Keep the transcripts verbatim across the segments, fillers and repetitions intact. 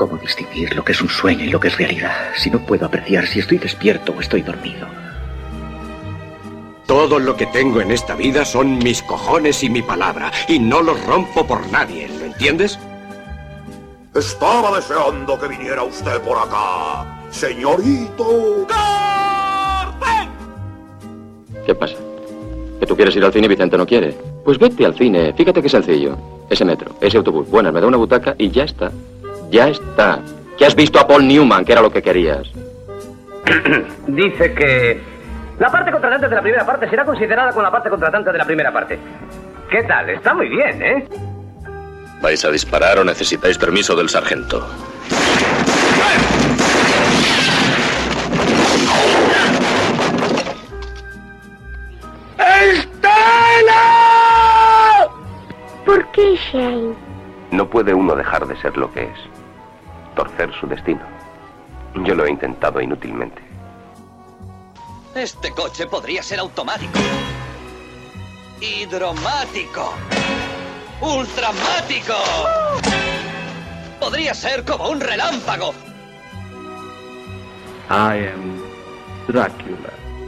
¿Cómo distinguir lo que es un sueño y lo que es realidad? Si no puedo apreciar si estoy despierto o estoy dormido. Todo lo que tengo en esta vida son mis cojones y mi palabra, y no los rompo por nadie, ¿lo entiendes? Estaba deseando que viniera usted por acá, señorito. ¡Carmen! ¿Qué pasa? ¿Que tú quieres ir al cine y Vicente no quiere? Pues vete al cine, fíjate qué sencillo. Ese metro, ese autobús, buenas, me da una butaca y ya está. Ya está. Que has visto a Paul Newman, que era lo que querías. Dice que la parte contratante de la primera parte será considerada con la parte contratante de la primera parte. ¿Qué tal? Está muy bien, ¿eh? ¿Vais a disparar o necesitáis permiso del sargento? ¡Estela! ¿Por qué, Shane? No puede uno dejar de ser lo que es. Torcer su destino. Yo lo he intentado inútilmente. Este coche podría ser automático, hidromático, ultramático. Podría ser como un relámpago. I am Drácula.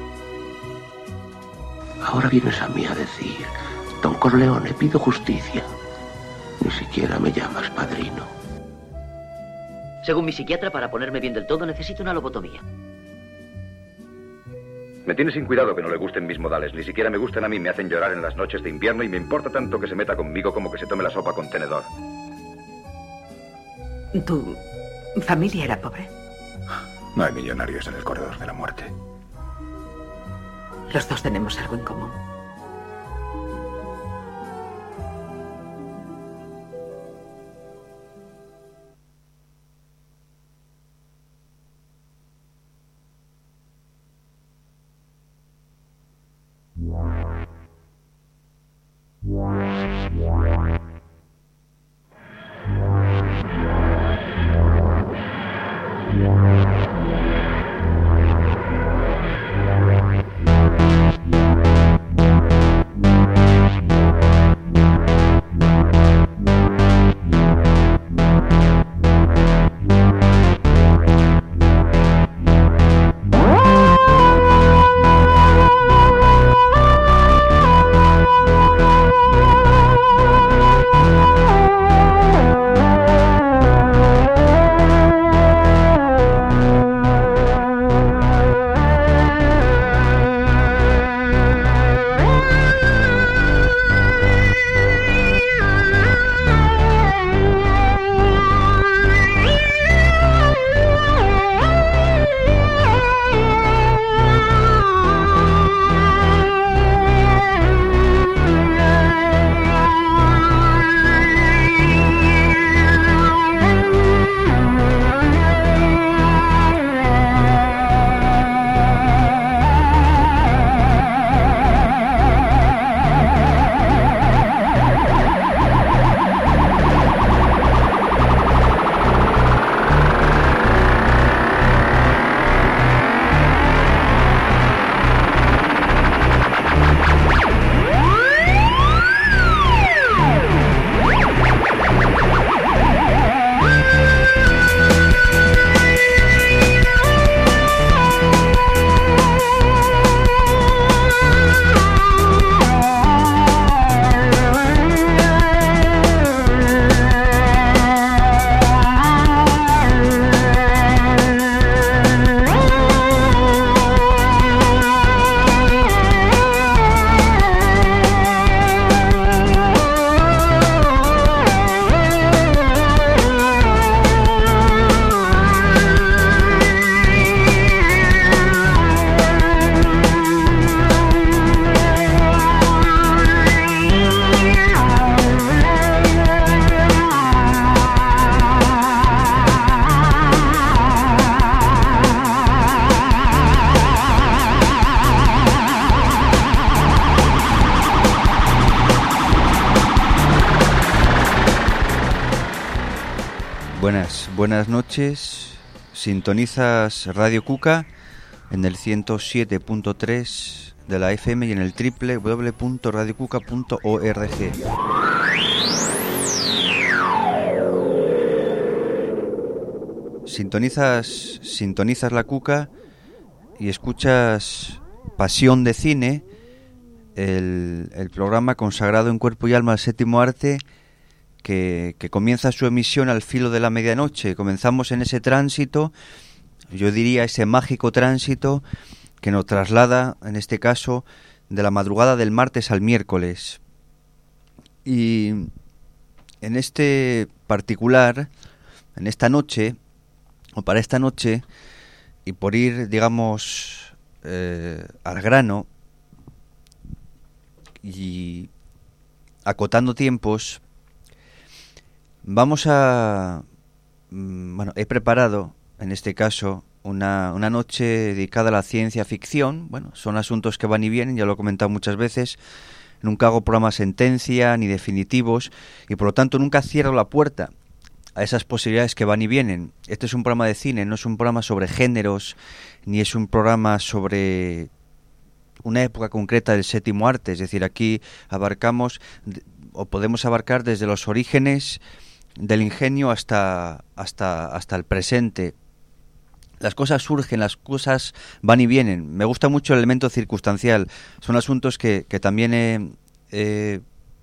Ahora vienes a mí a decir, Don Corleone, pido justicia. Ni siquiera me llamas padrino. Según mi psiquiatra, para ponerme bien del todo necesito una lobotomía. Me tiene sin cuidado que no le gusten mis modales. Ni siquiera me gustan a mí. Me hacen llorar en las noches de invierno y me importa tanto que se meta conmigo como que se tome la sopa con tenedor. ¿Tu familia era pobre? No hay millonarios en el corredor de la muerte. Los dos tenemos algo en común. Buenas, buenas noches. Sintonizas Radio Cuca en el ciento siete punto tres de la F M y en el doble u doble u doble u punto radio cuca punto org. sintonizas, sintonizas la Cuca y escuchas Pasión de Cine, el, el programa consagrado en cuerpo y alma al séptimo arte, que, que comienza su emisión al filo de la medianoche. Comenzamos en ese tránsito, yo diría ese mágico tránsito que nos traslada, en este caso, de la madrugada del martes al miércoles. Y en este particular, en esta noche, o para esta noche, y por ir, digamos, eh, al grano y acotando tiempos, vamos a... Bueno, he preparado, en este caso, una, una noche dedicada a la ciencia ficción. Bueno, son asuntos que van y vienen, ya lo he comentado muchas veces. Nunca hago programas sentencia ni definitivos y por lo tanto nunca cierro la puerta a esas posibilidades que van y vienen. Este es un programa de cine, no es un programa sobre géneros, ni es un programa sobre una época concreta del séptimo arte. Es decir, aquí abarcamos o podemos abarcar desde los orígenes del ingenio hasta, hasta, hasta el presente. Las cosas surgen, las cosas van y vienen. Me gusta mucho el elemento circunstancial. Son asuntos que, que también he, he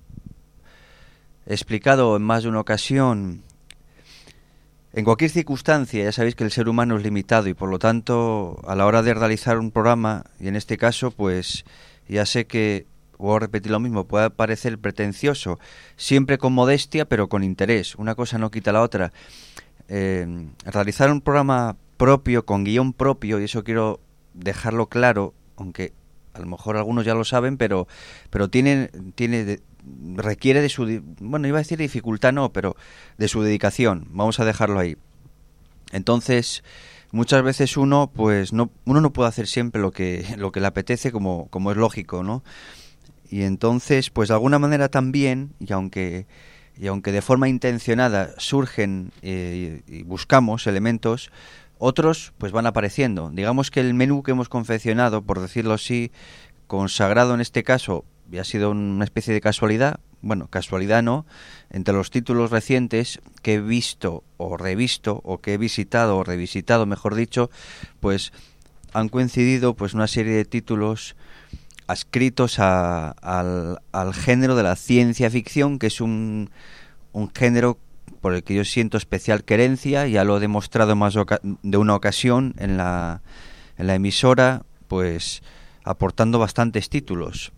explicado en más de una ocasión. En cualquier circunstancia, ya sabéis que el ser humano es limitado y por lo tanto, a la hora de realizar un programa, y en este caso, pues ya sé que, voy a repetir lo mismo, puede parecer pretencioso, siempre con modestia, pero con interés. Una cosa no quita la otra. Eh, realizar un programa propio, con guión propio, y eso quiero dejarlo claro, aunque a lo mejor algunos ya lo saben, pero pero tiene, tiene de, requiere de su, bueno, iba a decir dificultad, no, pero de su dedicación, vamos a dejarlo ahí. Entonces, muchas veces uno, pues no, uno no puede hacer siempre lo que, lo que le apetece, como, como es lógico, ¿no? Y entonces, pues de alguna manera también, y aunque, y aunque de forma intencionada surgen eh, y buscamos elementos, otros pues van apareciendo. Digamos que el menú que hemos confeccionado, por decirlo así, consagrado en este caso, y ha sido una especie de casualidad, bueno, casualidad no, entre los títulos recientes que he visto o revisto, o que he visitado o revisitado, mejor dicho, pues han coincidido pues una serie de títulos adscritos a, al, al género de la ciencia ficción, que es un, un género por el que yo siento especial querencia. Ya lo he demostrado más de una ocasión en la, en la emisora, pues aportando bastantes títulos.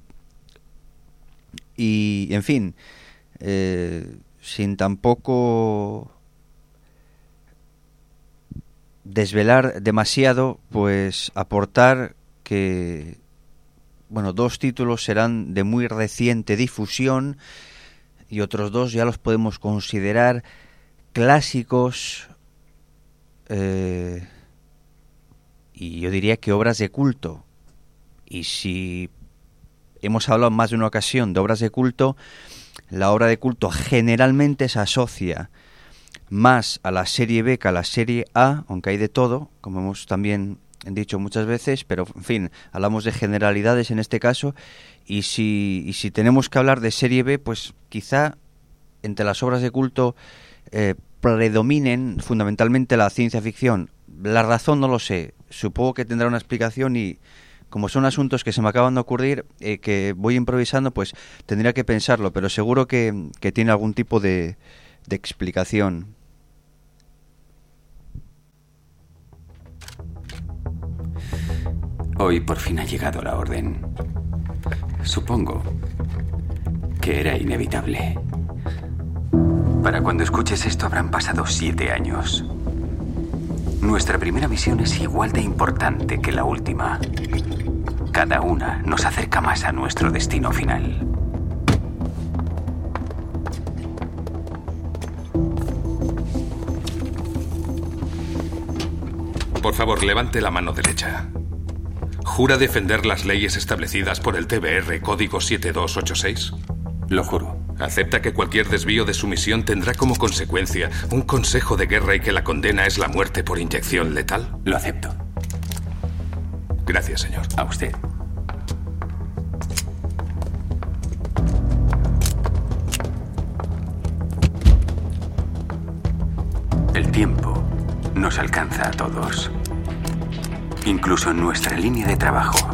Y, en fin, eh, sin tampoco desvelar demasiado, pues aportar que, bueno, dos títulos serán de muy reciente difusión, y otros dos ya los podemos considerar clásicos, eh, y yo diría que obras de culto. Y si hemos hablado en más de una ocasión de obras de culto, la obra de culto generalmente se asocia más a la serie B que a la serie A, aunque hay de todo, como hemos también dicho muchas veces, pero en fin, hablamos de generalidades en este caso. Y si, y si tenemos que hablar de serie B, pues quizá entre las obras de culto eh, predominen fundamentalmente la ciencia ficción. La razón no lo sé, supongo que tendrá una explicación, y como son asuntos que se me acaban de ocurrir, eh, que voy improvisando, pues tendría que pensarlo, pero seguro que, que tiene algún tipo de, de explicación. Hoy por fin ha llegado la orden. Supongo que era inevitable. Para cuando escuches esto habrán pasado siete años. Nuestra primera misión es igual de importante que la última. Cada una nos acerca más a nuestro destino final. Por favor, levante la mano derecha. ¿Jura defender las leyes establecidas por el T B R Código siete dos ocho seis? Lo juro. ¿Acepta que cualquier desvío de su misión tendrá como consecuencia un consejo de guerra y que la condena es la muerte por inyección letal? Lo acepto. Gracias, señor. A usted. El tiempo nos alcanza a todos, incluso en nuestra línea de trabajo.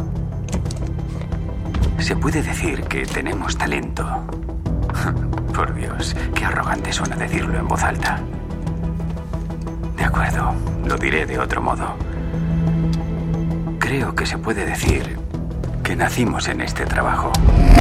Se puede decir que tenemos talento. Por Dios, qué arrogante suena decirlo en voz alta. De acuerdo, lo diré de otro modo. Creo que se puede decir que nacimos en este trabajo.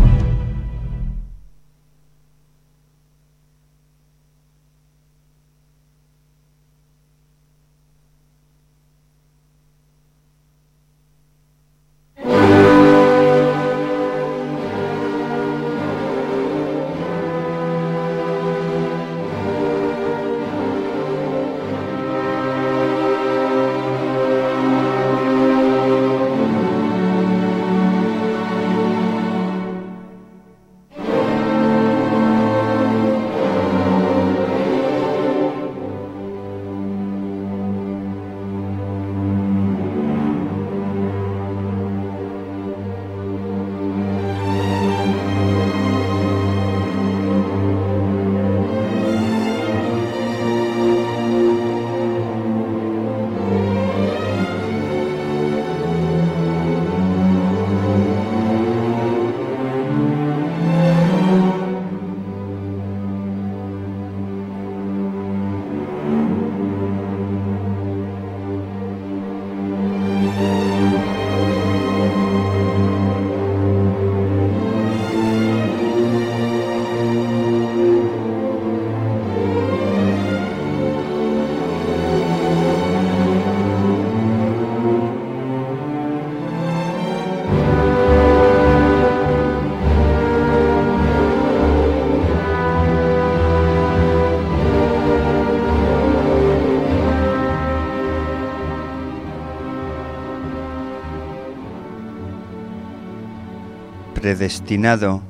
Predestinado,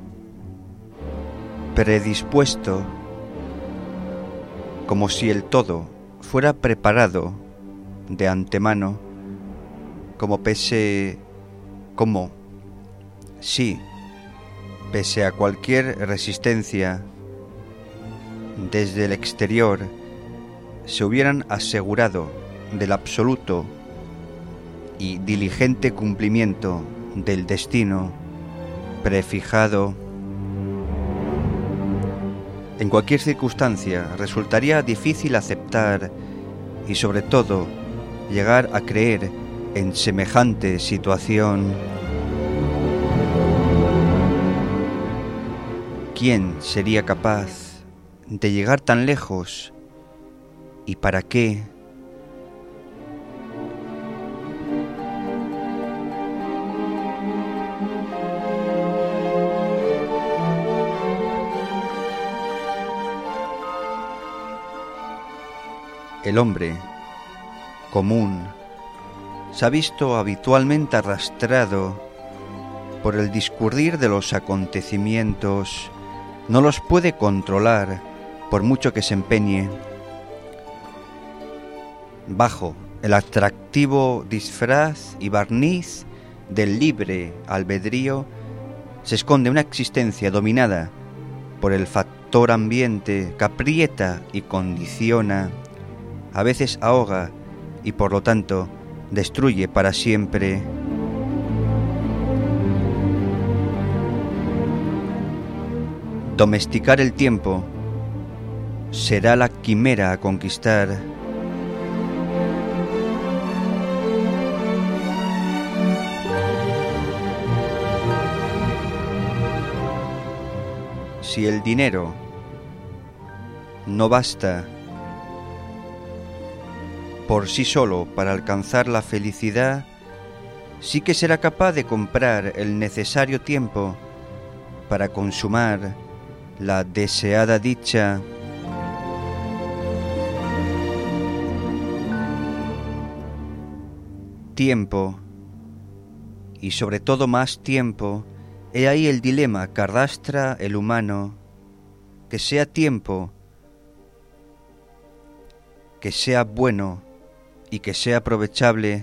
predispuesto, como si el todo fuera preparado de antemano, como pese, como, sí, pese a cualquier resistencia desde el exterior, se hubieran asegurado del absoluto y diligente cumplimiento del destino prefijado. En cualquier circunstancia resultaría difícil aceptar y sobre todo llegar a creer en semejante situación. ¿Quién sería capaz de llegar tan lejos? ¿Y para qué? El hombre común se ha visto habitualmente arrastrado por el discurrir de los acontecimientos, no los puede controlar por mucho que se empeñe. Bajo el atractivo disfraz y barniz del libre albedrío se esconde una existencia dominada por el factor ambiente que aprieta y condiciona, a veces ahoga y por lo tanto destruye para siempre. Domesticar el tiempo será la quimera a conquistar. Si el dinero no basta por sí solo para alcanzar la felicidad, sí que será capaz de comprar el necesario tiempo para consumar la deseada dicha. Tiempo, y sobre todo más tiempo, he ahí el dilema que arrastra el humano, que sea tiempo, que sea bueno y que sea aprovechable.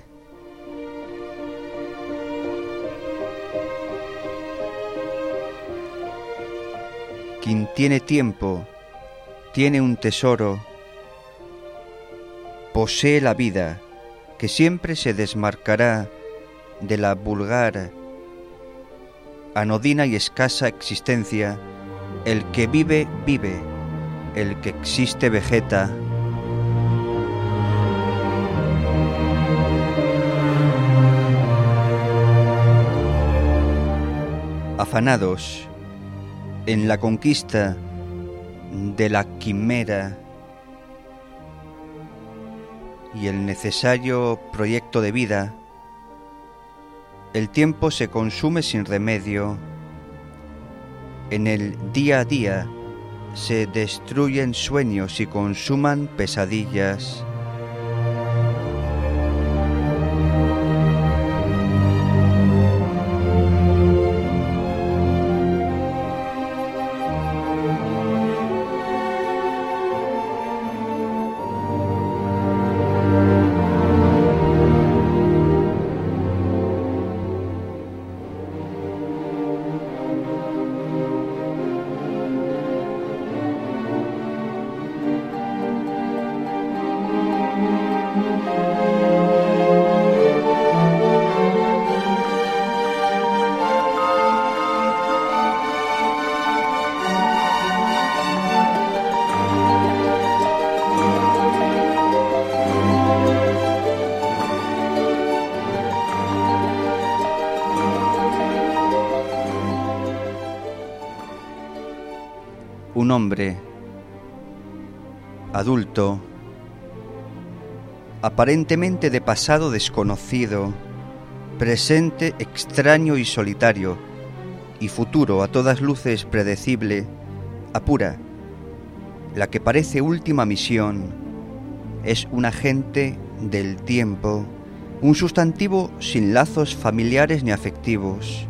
Quien tiene tiempo, tiene un tesoro, posee la vida, que siempre se desmarcará de la vulgar, anodina y escasa existencia. El que vive, vive, el que existe, vegeta. Afanados en la conquista de la quimera y el necesario proyecto de vida, el tiempo se consume sin remedio. En el día a día se destruyen sueños y consuman pesadillas. Un hombre adulto, aparentemente de pasado desconocido, presente extraño y solitario, y futuro a todas luces predecible, apura. La que parece última misión es un agente del tiempo, un sustantivo sin lazos familiares ni afectivos.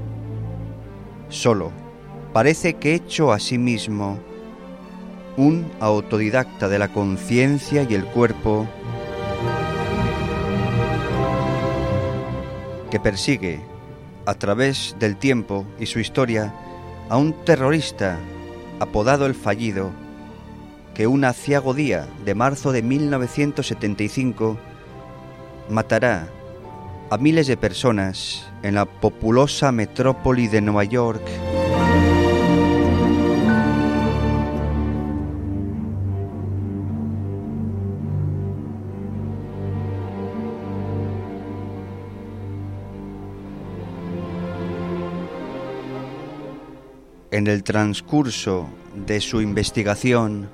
Solo, parece que hecho a sí mismo, un autodidacta de la conciencia y el cuerpo, que persigue, a través del tiempo y su historia, a un terrorista apodado el Fallido, que un aciago día de marzo de mil novecientos setenta y cinco matará a miles de personas en la populosa metrópoli de Nueva York. En el transcurso de su investigación,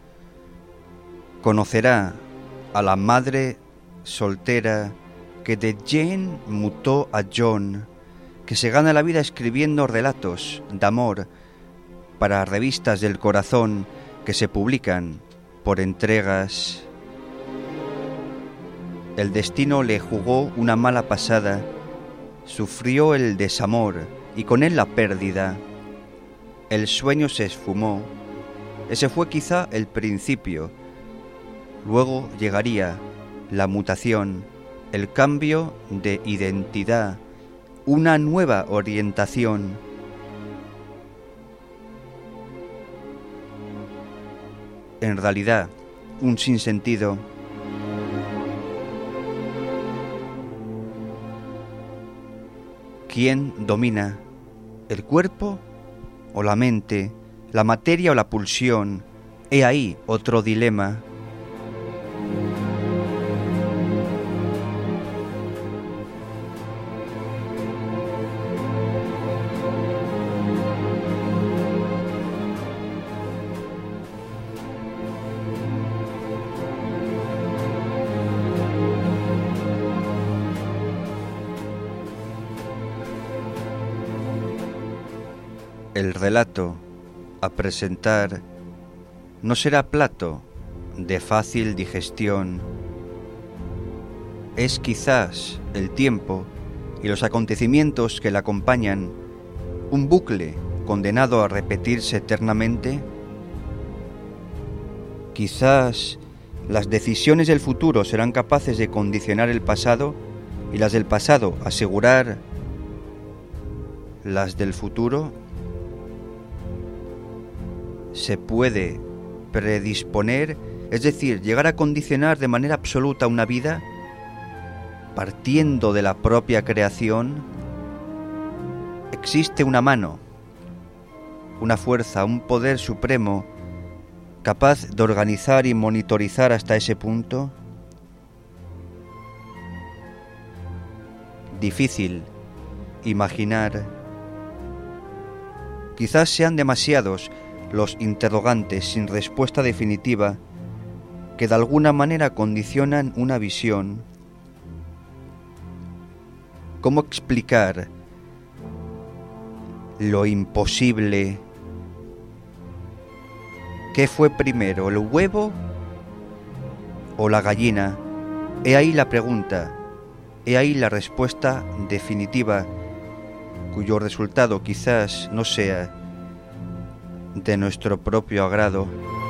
conocerá a la madre soltera que de Jane mutó a John, que se gana la vida escribiendo relatos de amor para revistas del corazón que se publican por entregas. El destino le jugó una mala pasada, sufrió el desamor y con él la pérdida. El sueño se esfumó. Ese fue quizá el principio. Luego llegaría la mutación, el cambio de identidad, una nueva orientación. En realidad, un sinsentido. ¿Quién domina? ¿El cuerpo o la mente? ¿La materia o la pulsión? He ahí otro dilema. El relato a presentar no será plato de fácil digestión. Es quizás el tiempo y los acontecimientos que le acompañan un bucle condenado a repetirse eternamente. Quizás las decisiones del futuro serán capaces de condicionar el pasado y las del pasado asegurar las del futuro. Se puede predisponer, es decir, llegar a condicionar de manera absoluta una vida, partiendo de la propia creación, existe una mano, una fuerza, un poder supremo capaz de organizar y monitorizar hasta ese punto. Difícil imaginar. Quizás sean demasiados los interrogantes sin respuesta definitiva que de alguna manera condicionan una visión. ¿Cómo explicar lo imposible? ¿Qué fue primero, el huevo o la gallina? He ahí la pregunta, he ahí la respuesta definitiva, cuyo resultado quizás no sea de nuestro propio agrado.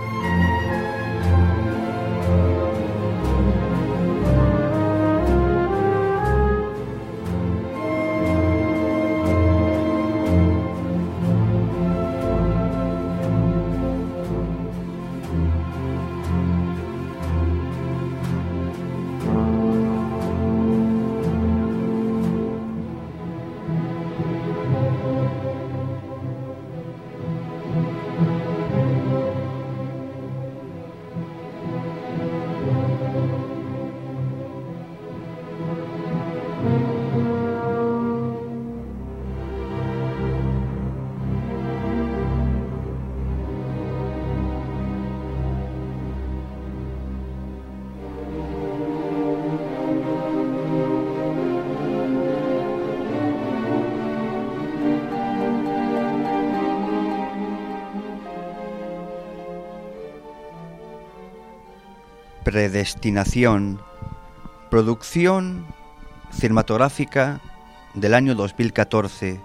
Predestinación, producción cinematográfica del año dos mil catorce,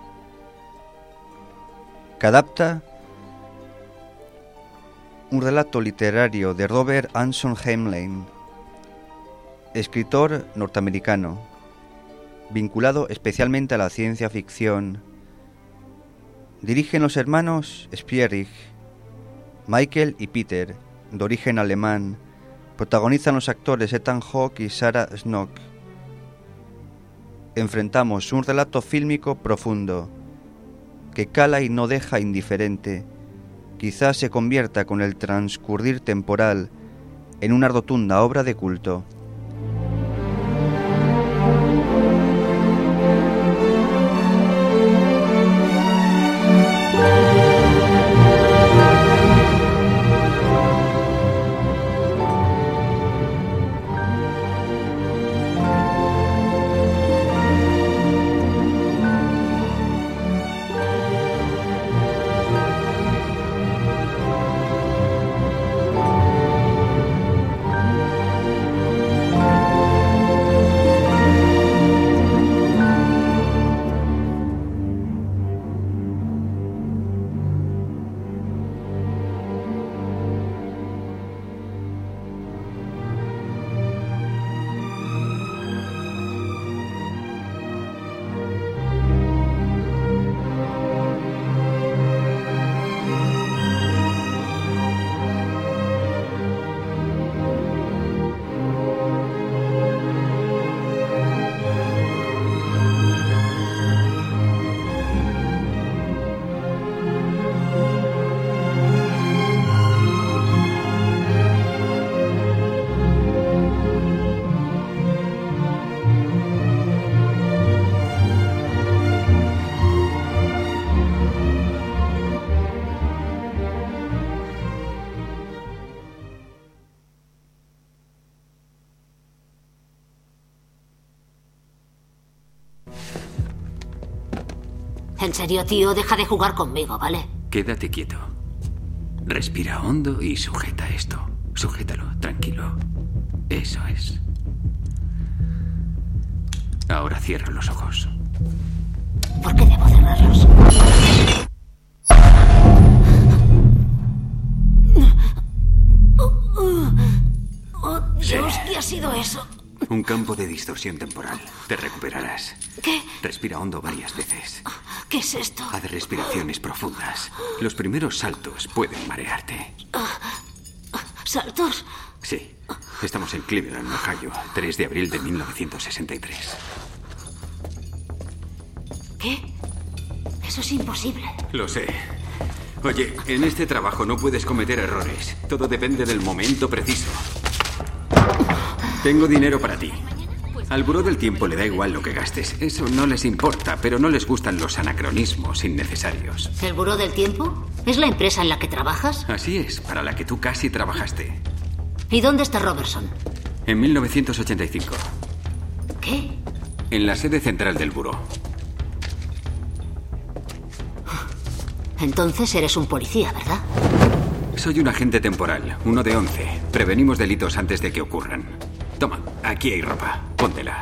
que adapta un relato literario de Robert Anson Heinlein, escritor norteamericano, vinculado especialmente a la ciencia ficción. Dirigen los hermanos Spierig, Michael y Peter, de origen alemán. Protagonizan los actores Ethan Hawke y Sarah Snook. Enfrentamos un relato fílmico profundo, que cala y no deja indiferente. Quizás se convierta con el transcurrir temporal en una rotunda obra de culto. En serio, tío, deja de jugar conmigo, ¿vale? Quédate quieto. Respira hondo y sujeta esto. Sujétalo, tranquilo. Eso es. Ahora cierra los ojos. ¿Por qué debo cerrarlos? Oh, Dios, sí. ¿Qué ha sido eso? Un campo de distorsión temporal. Te recuperarás. ¿Qué? Respira hondo varias veces. ¿Qué es esto? Haz respiraciones profundas. Los primeros saltos pueden marearte. ¿Saltos? Sí. Estamos en Cleveland, Ohio, tres de abril de mil novecientos sesenta y tres. ¿Qué? Eso es imposible. Lo sé. Oye, en este trabajo no puedes cometer errores. Todo depende del momento preciso. Tengo dinero para ti. Al Buró del Tiempo le da igual lo que gastes. Eso no les importa, pero no les gustan los anacronismos innecesarios. ¿El Buró del Tiempo? ¿Es la empresa en la que trabajas? Así es, para la que tú casi trabajaste. ¿Y dónde está Robertson? En mil novecientos ochenta y cinco. ¿Qué? En la sede central del Buró. Entonces eres un policía, ¿verdad? Soy un agente temporal, uno de once. Prevenimos delitos antes de que ocurran. Toma, aquí hay ropa. Póntela.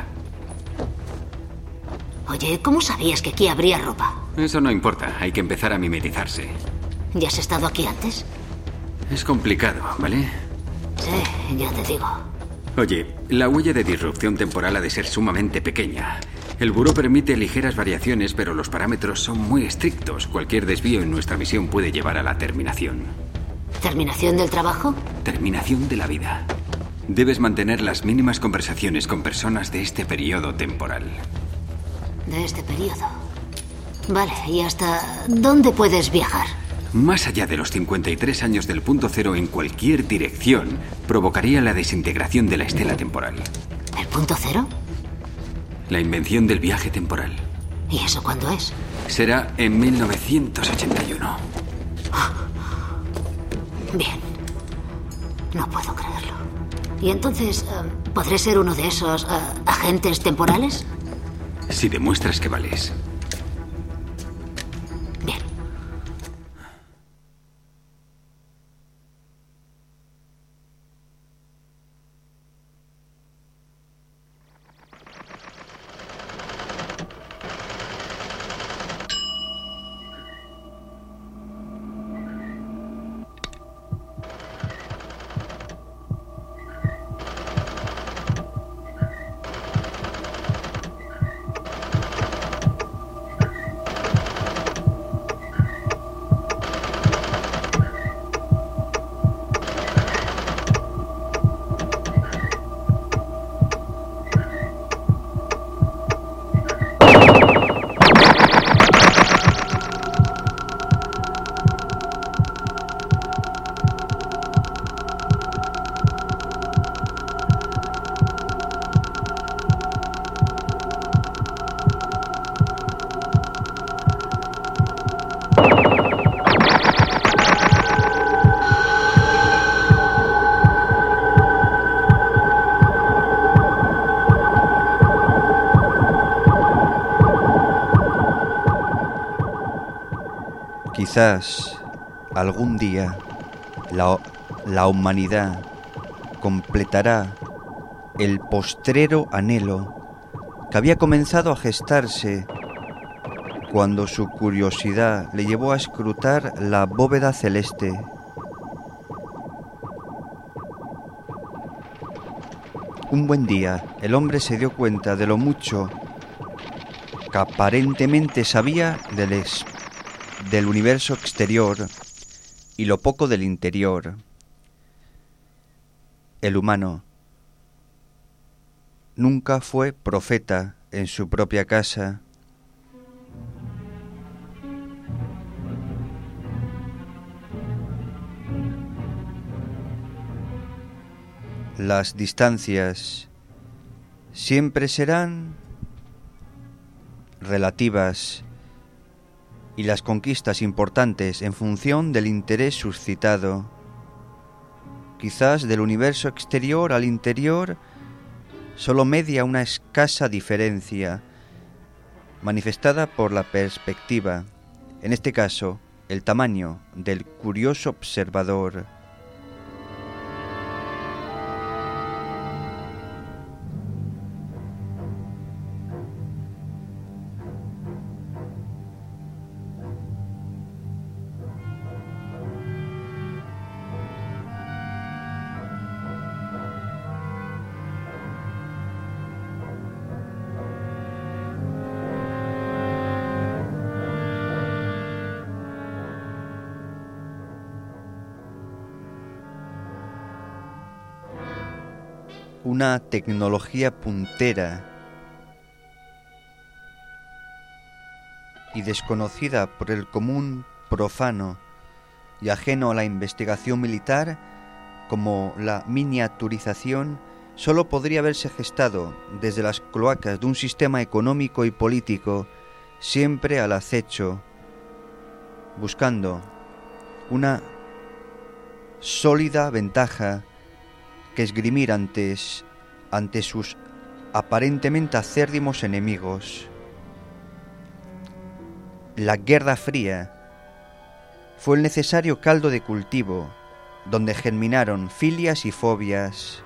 Oye, ¿cómo sabías que aquí habría ropa? Eso no importa, hay que empezar a mimetizarse. ¿Ya has estado aquí antes? Es complicado, ¿vale? Sí, ya te digo. Oye, la huella de disrupción temporal ha de ser sumamente pequeña. El buró permite ligeras variaciones, pero los parámetros son muy estrictos. Cualquier desvío en nuestra misión puede llevar a la terminación. ¿Terminación del trabajo? Terminación de la vida. Debes mantener las mínimas conversaciones con personas de este periodo temporal. De este periodo. Vale, ¿y hasta dónde puedes viajar? Más allá de los cincuenta y tres años del punto cero en cualquier dirección, provocaría la desintegración de la estela temporal. ¿El punto cero? La invención del viaje temporal. ¿Y eso cuándo es? Será en mil novecientos ochenta y uno. Bien. No puedo creerlo. ¿Y entonces uh, podré ser uno de esos uh, agentes temporales? Si demuestras que vales. Bien. Quizás algún día la, la humanidad completará el postrero anhelo que había comenzado a gestarse cuando su curiosidad le llevó a escrutar la bóveda celeste. Un buen día, el hombre se dio cuenta de lo mucho que aparentemente sabía del espacio del universo exterior y lo poco del interior. El humano nunca fue profeta en su propia casa. Las distancias siempre serán relativas y las conquistas importantes en función del interés suscitado. Quizás del universo exterior al interior solo media una escasa diferencia, manifestada por la perspectiva, en este caso, el tamaño del curioso observador. una tecnología puntera y desconocida por el común profano y ajeno a la investigación militar, como la miniaturización, solo podría haberse gestado desde las cloacas de un sistema económico y político siempre al acecho, buscando una sólida ventaja que esgrimir antes, ante sus aparentemente acérrimos enemigos. La Guerra Fría fue el necesario caldo de cultivo donde germinaron filias y fobias,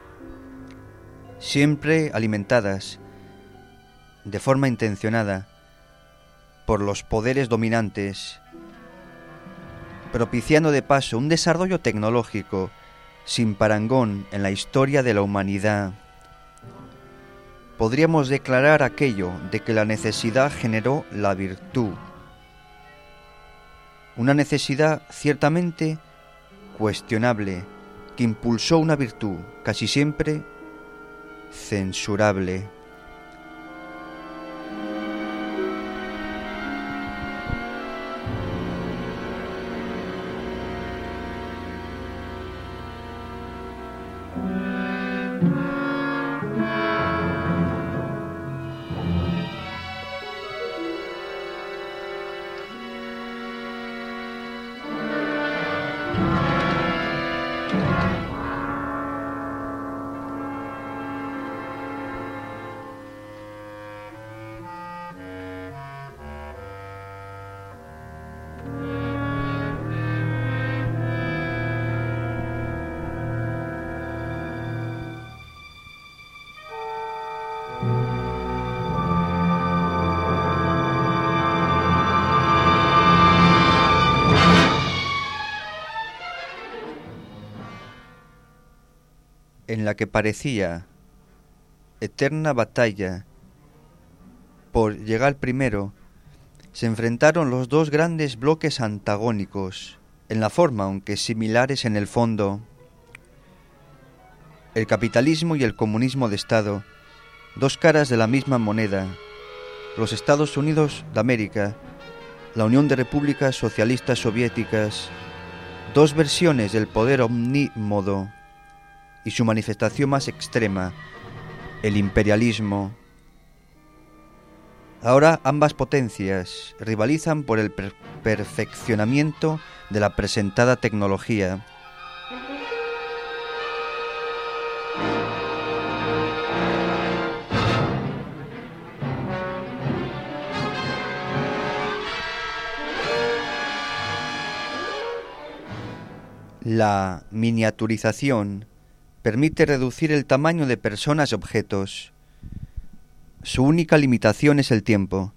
siempre alimentadas de forma intencionada por los poderes dominantes, propiciando de paso un desarrollo tecnológico sin parangón en la historia de la humanidad. Podríamos declarar aquello de que la necesidad generó la virtud. Una necesidad ciertamente cuestionable, que impulsó una virtud casi siempre censurable. En la que parecía eterna batalla por llegar primero, se enfrentaron los dos grandes bloques antagónicos, en la forma aunque similares en el fondo: el capitalismo y el comunismo de Estado, dos caras de la misma moneda, los Estados Unidos de América, la Unión de Repúblicas Socialistas Soviéticas, dos versiones del poder omnímodo y su manifestación más extrema, el imperialismo. Ahora ambas potencias rivalizan por el per- perfeccionamiento de la presentada tecnología. La miniaturización permite reducir el tamaño de personas y objetos. Su única limitación es el tiempo.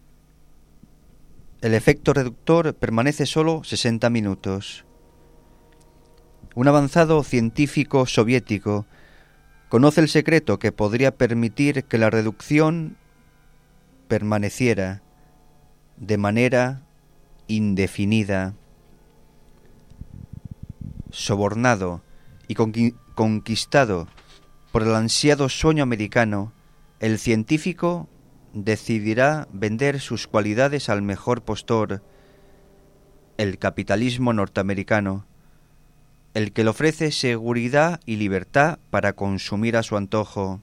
El efecto reductor permanece solo sesenta minutos. Un avanzado científico soviético conoce el secreto que podría permitir que la reducción permaneciera de manera indefinida. Sobornado y conqui- conquistado por el ansiado sueño americano, el científico decidirá vender sus cualidades al mejor postor, el capitalismo norteamericano, el que le ofrece seguridad y libertad para consumir a su antojo.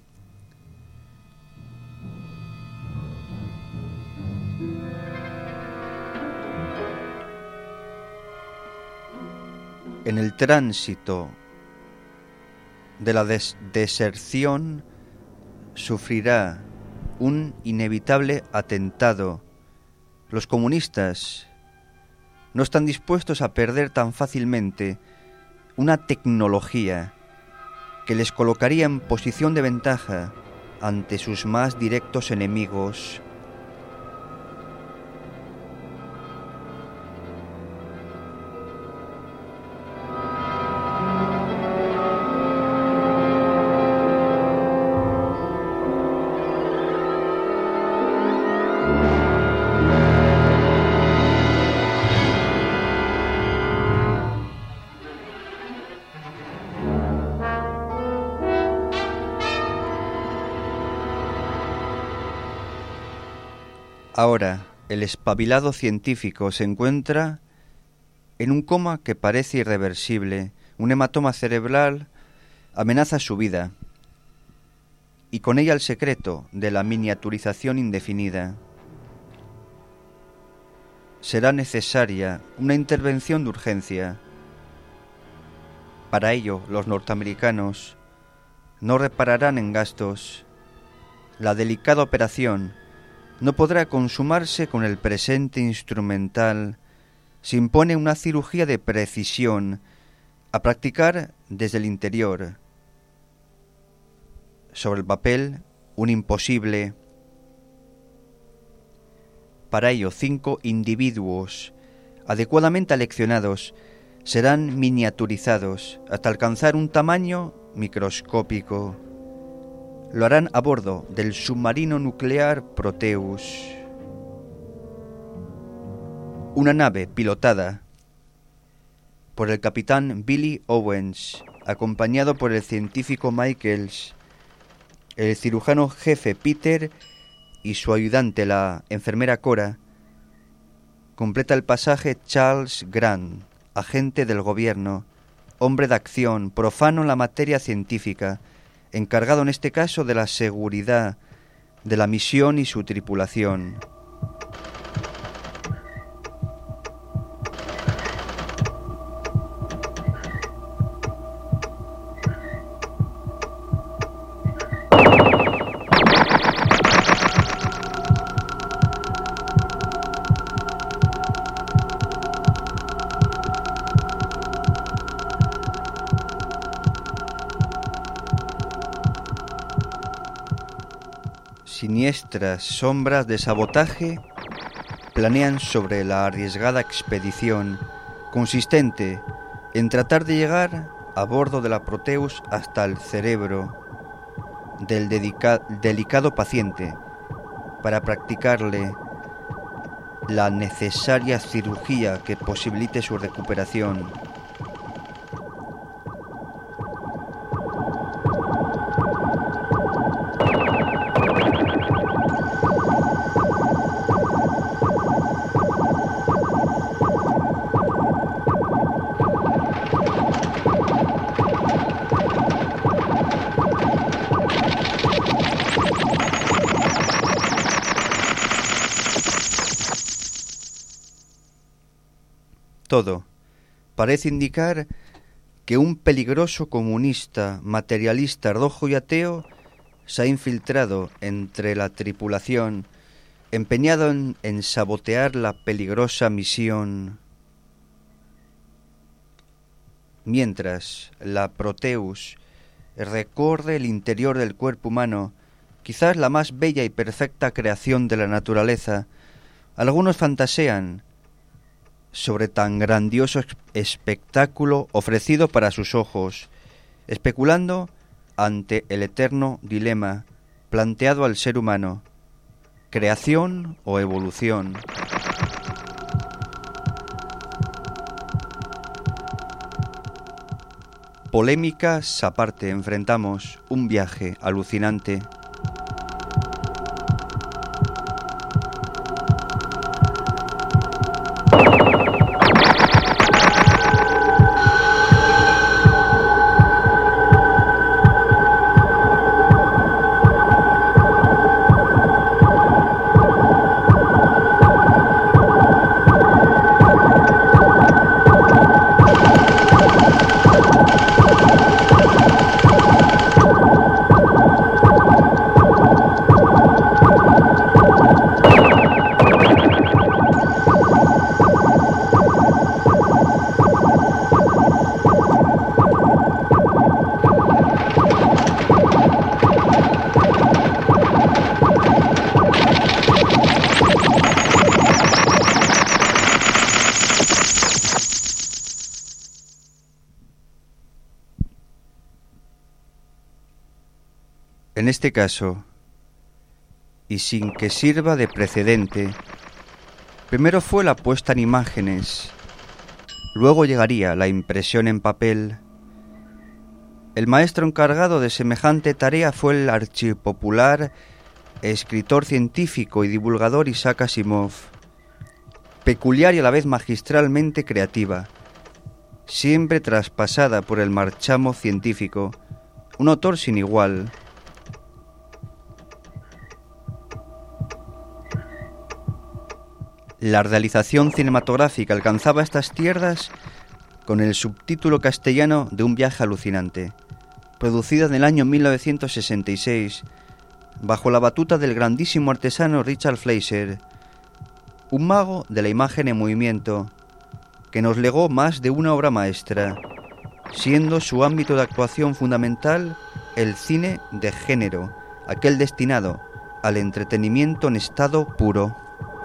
En el tránsito de la des- deserción sufrirá un inevitable atentado. Los comunistas no están dispuestos a perder tan fácilmente una tecnología que les colocaría en posición de ventaja ante sus más directos enemigos. Ahora, el espabilado científico se encuentra en un coma que parece irreversible. Un hematoma cerebral amenaza su vida y con ella el secreto de la miniaturización indefinida. Será necesaria una intervención de urgencia. Para ello, los norteamericanos no repararán en gastos. La delicada operación no podrá consumarse con el presente instrumental. Se impone una cirugía de precisión a practicar desde el interior. Sobre el papel, un imposible. Para ello, cinco individuos adecuadamente aleccionados serán miniaturizados hasta alcanzar un tamaño microscópico. Lo harán a bordo del submarino nuclear Proteus, una nave pilotada por el capitán Billy Owens, acompañado por el científico Michaels, el cirujano jefe Peter y su ayudante, la enfermera Cora. Completa el pasaje Charles Grant, agente del gobierno, hombre de acción, profano en la materia científica, encargado en este caso de la seguridad de la misión y su tripulación. Siniestras sombras de sabotaje planean sobre la arriesgada expedición, consistente en tratar de llegar a bordo de la Proteus hasta el cerebro del dedica- delicado paciente para practicarle la necesaria cirugía que posibilite su recuperación. Todo parece indicar que un peligroso comunista, materialista, rojo y ateo se ha infiltrado entre la tripulación, empeñado en, en sabotear la peligrosa misión. Mientras la Proteus recorre el interior del cuerpo humano, quizás la más bella y perfecta creación de la naturaleza, algunos fantasean sobre tan grandioso espectáculo ofrecido para sus ojos, especulando ante el eterno dilema planteado al ser humano: ¿creación o evolución? Polémicas aparte, enfrentamos un viaje alucinante. En este caso, y sin que sirva de precedente, primero fue la puesta en imágenes, luego llegaría la impresión en papel. El maestro encargado de semejante tarea fue el archipopular escritor científico y divulgador Isaac Asimov. Peculiar y a la vez magistralmente creativa, siempre traspasada por el marchamo científico, un autor sin igual. La realización cinematográfica alcanzaba estas tierras con el subtítulo castellano de Un viaje alucinante, producida en el año mil novecientos sesenta y seis, bajo la batuta del grandísimo artesano Richard Fleischer, un mago de la imagen en movimiento, que nos legó más de una obra maestra, siendo su ámbito de actuación fundamental el cine de género, aquel destinado al entretenimiento en estado puro.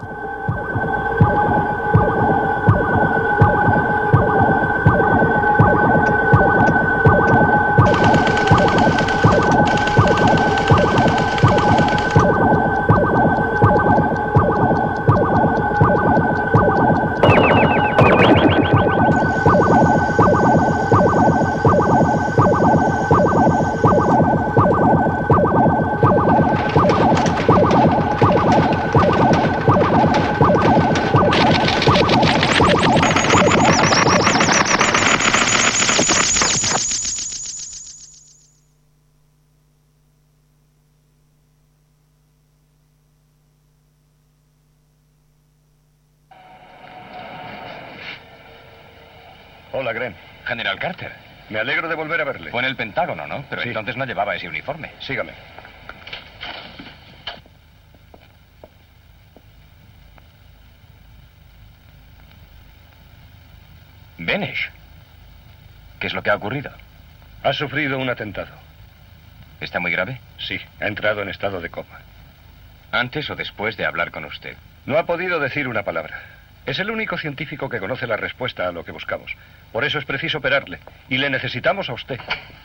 Hola, Gren. General Carter. Me alegro de volver a verle. Fue en el Pentágono, ¿no? Pero sí. Entonces no llevaba ese uniforme. Sígame. Benesch. ¿Qué es lo que ha ocurrido? Ha sufrido un atentado. ¿Está muy grave? Sí, ha entrado en estado de coma. ¿Antes o después de hablar con usted? No ha podido decir una palabra. Es el único científico que conoce la respuesta a lo que buscamos. Por eso es preciso operarle. Y le necesitamos a usted.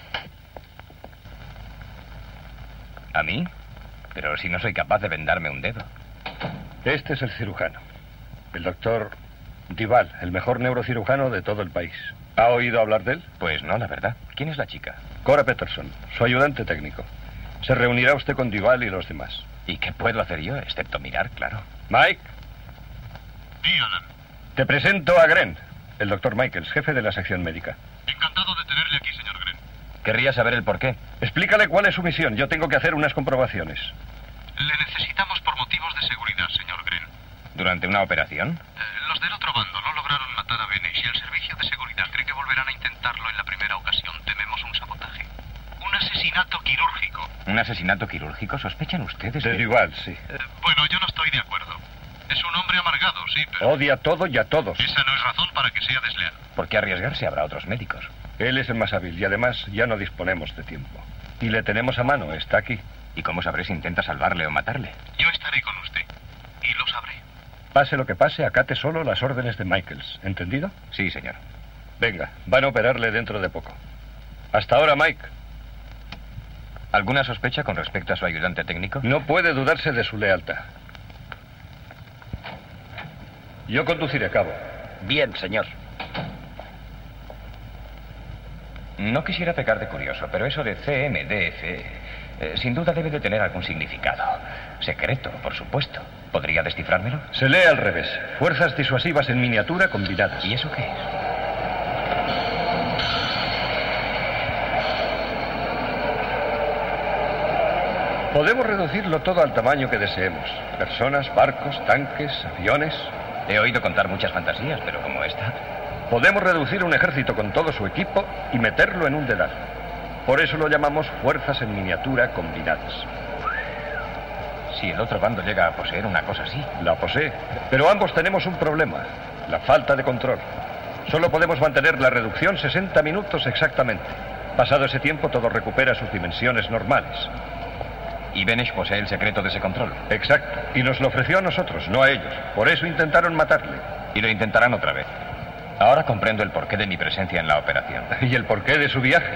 ¿A mí? Pero si no soy capaz de vendarme un dedo. Este es el cirujano. El doctor Duval, el mejor neurocirujano de todo el país. ¿Ha oído hablar de él? Pues no, la verdad. ¿Quién es la chica? Cora Peterson, su ayudante técnico. Se reunirá usted con Duval y los demás. ¿Y qué puedo hacer yo, excepto mirar, claro? Mike. Sí, Alan. Te presento a Gren, el doctor Michaels, jefe de la sección médica. Encantado de tenerle aquí, señor Gren. Querría saber el por qué. Explícale cuál es su misión. Yo tengo que hacer unas comprobaciones. Le necesitamos por motivos de seguridad, señor Gren. ¿Durante una operación? Eh, los del otro bando no lograron matar a Benesch y el servicio de seguridad cree que volverán a intentarlo en la primera ocasión. Tememos un sabotaje. Un asesinato quirúrgico. ¿Un asesinato quirúrgico? ¿Sospechan ustedes? De que... Duval, sí. Eh, bueno, yo no estoy de acuerdo. Es un hombre amargado, sí, pero... Odia todo y a todos. Esa no es razón para que sea desleal. ¿Por qué arriesgarse? Habrá otros médicos. Él es el más hábil y además ya no disponemos de tiempo. Y le tenemos a mano, está aquí. ¿Y cómo sabré si intenta salvarle o matarle? Yo estaré con usted. Y lo sabré. Pase lo que pase, acate solo las órdenes de Michaels. ¿Entendido? Sí, señor. Venga, van a operarle dentro de poco. Hasta ahora, Mike. ¿Alguna sospecha con respecto a su ayudante técnico? No puede dudarse de su lealtad. Yo conduciré a cabo. Bien, señor. No quisiera pecar de curioso, pero eso de C M D F eh, sin duda debe de tener algún significado. Secreto, por supuesto. ¿Podría descifrármelo? Se lee al revés. Fuerzas disuasivas en miniatura combinadas. ¿Y eso qué es? Podemos reducirlo todo al tamaño que deseemos. Personas, barcos, tanques, aviones. He oído contar muchas fantasías, pero como esta. Podemos reducir un ejército con todo su equipo y meterlo en un dedal. Por eso lo llamamos fuerzas en miniatura combinadas. Si el otro bando llega a poseer una cosa así. La posee. Pero ambos tenemos un problema. La falta de control. Solo podemos mantener la reducción sesenta minutos exactamente. Pasado ese tiempo, todo recupera sus dimensiones normales. Y Benesch posee el secreto de ese control. Exacto. Y nos lo ofreció a nosotros, no a ellos. Por eso intentaron matarle. Y lo intentarán otra vez. Ahora comprendo el porqué de mi presencia en la operación. Y el porqué de su viaje.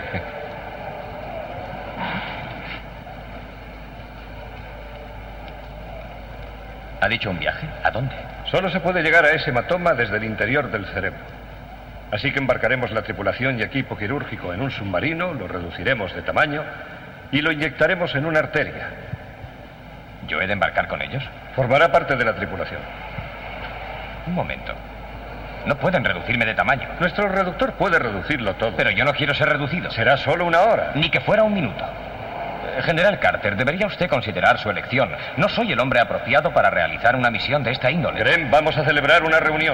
¿Ha dicho un viaje? ¿A dónde? Solo se puede llegar a ese hematoma desde el interior del cerebro. Así que embarcaremos la tripulación y equipo quirúrgico en un submarino, lo reduciremos de tamaño y lo inyectaremos en una arteria. ¿Yo he de embarcar con ellos? Formará parte de la tripulación. Un momento. No pueden reducirme de tamaño. Nuestro reductor puede reducirlo todo. Pero yo no quiero ser reducido. Será solo una hora. Ni que fuera un minuto. General Carter, debería usted considerar su elección. No soy el hombre apropiado para realizar una misión de esta índole. Grem, vamos a celebrar una reunión.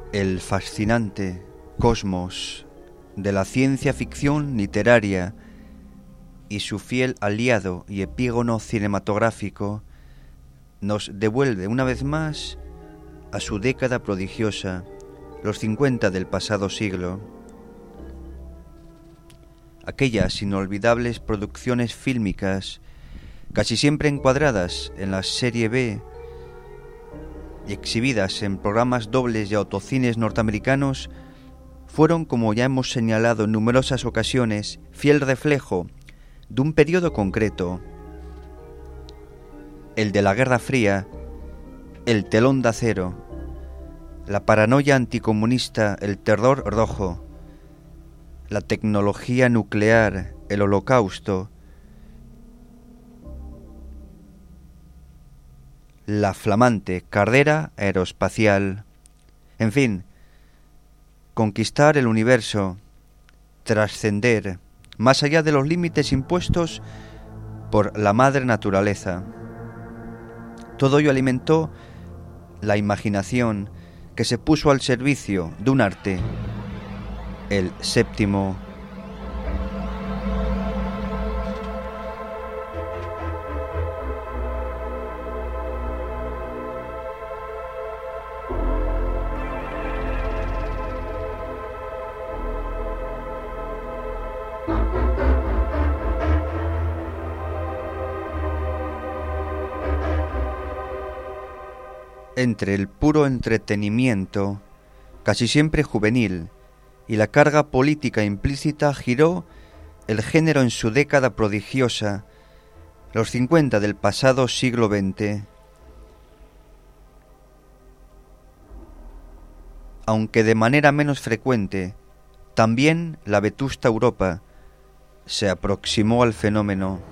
el fascinante cosmos de la ciencia ficción literaria y su fiel aliado y epígono cinematográfico nos devuelve una vez más a su década prodigiosa, los cincuenta del pasado siglo. Aquellas inolvidables producciones fílmicas, casi siempre encuadradas en la serie B y exhibidas en programas dobles y autocines norteamericanos, fueron, como ya hemos señalado en numerosas ocasiones, fiel reflejo de un periodo concreto, el de la Guerra Fría, el telón de acero, la paranoia anticomunista, el terror rojo, la tecnología nuclear, el holocausto, la flamante carrera aeroespacial, en fin, conquistar el universo, trascender más allá de los límites impuestos por la madre naturaleza. Todo ello alimentó la imaginación que se puso al servicio de un arte, el séptimo. Entre el puro entretenimiento, casi siempre juvenil, y la carga política implícita giró el género en su década prodigiosa, los cincuenta del pasado siglo veinte. Aunque de manera menos frecuente, también la vetusta Europa se aproximó al fenómeno.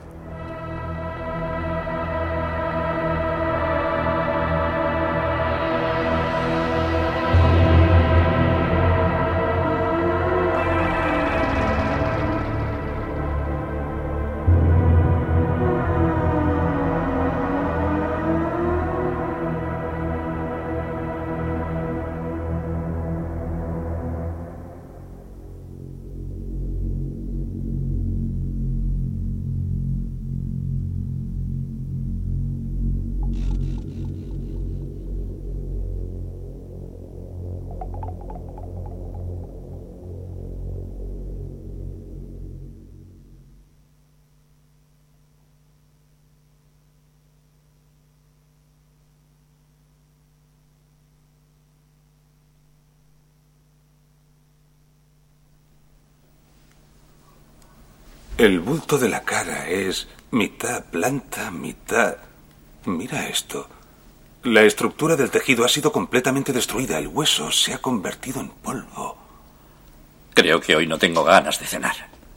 El bulto de la cara es mitad planta, mitad... Mira esto. La estructura del tejido ha sido completamente destruida. El hueso se ha convertido en polvo. Creo que hoy no tengo ganas de cenar.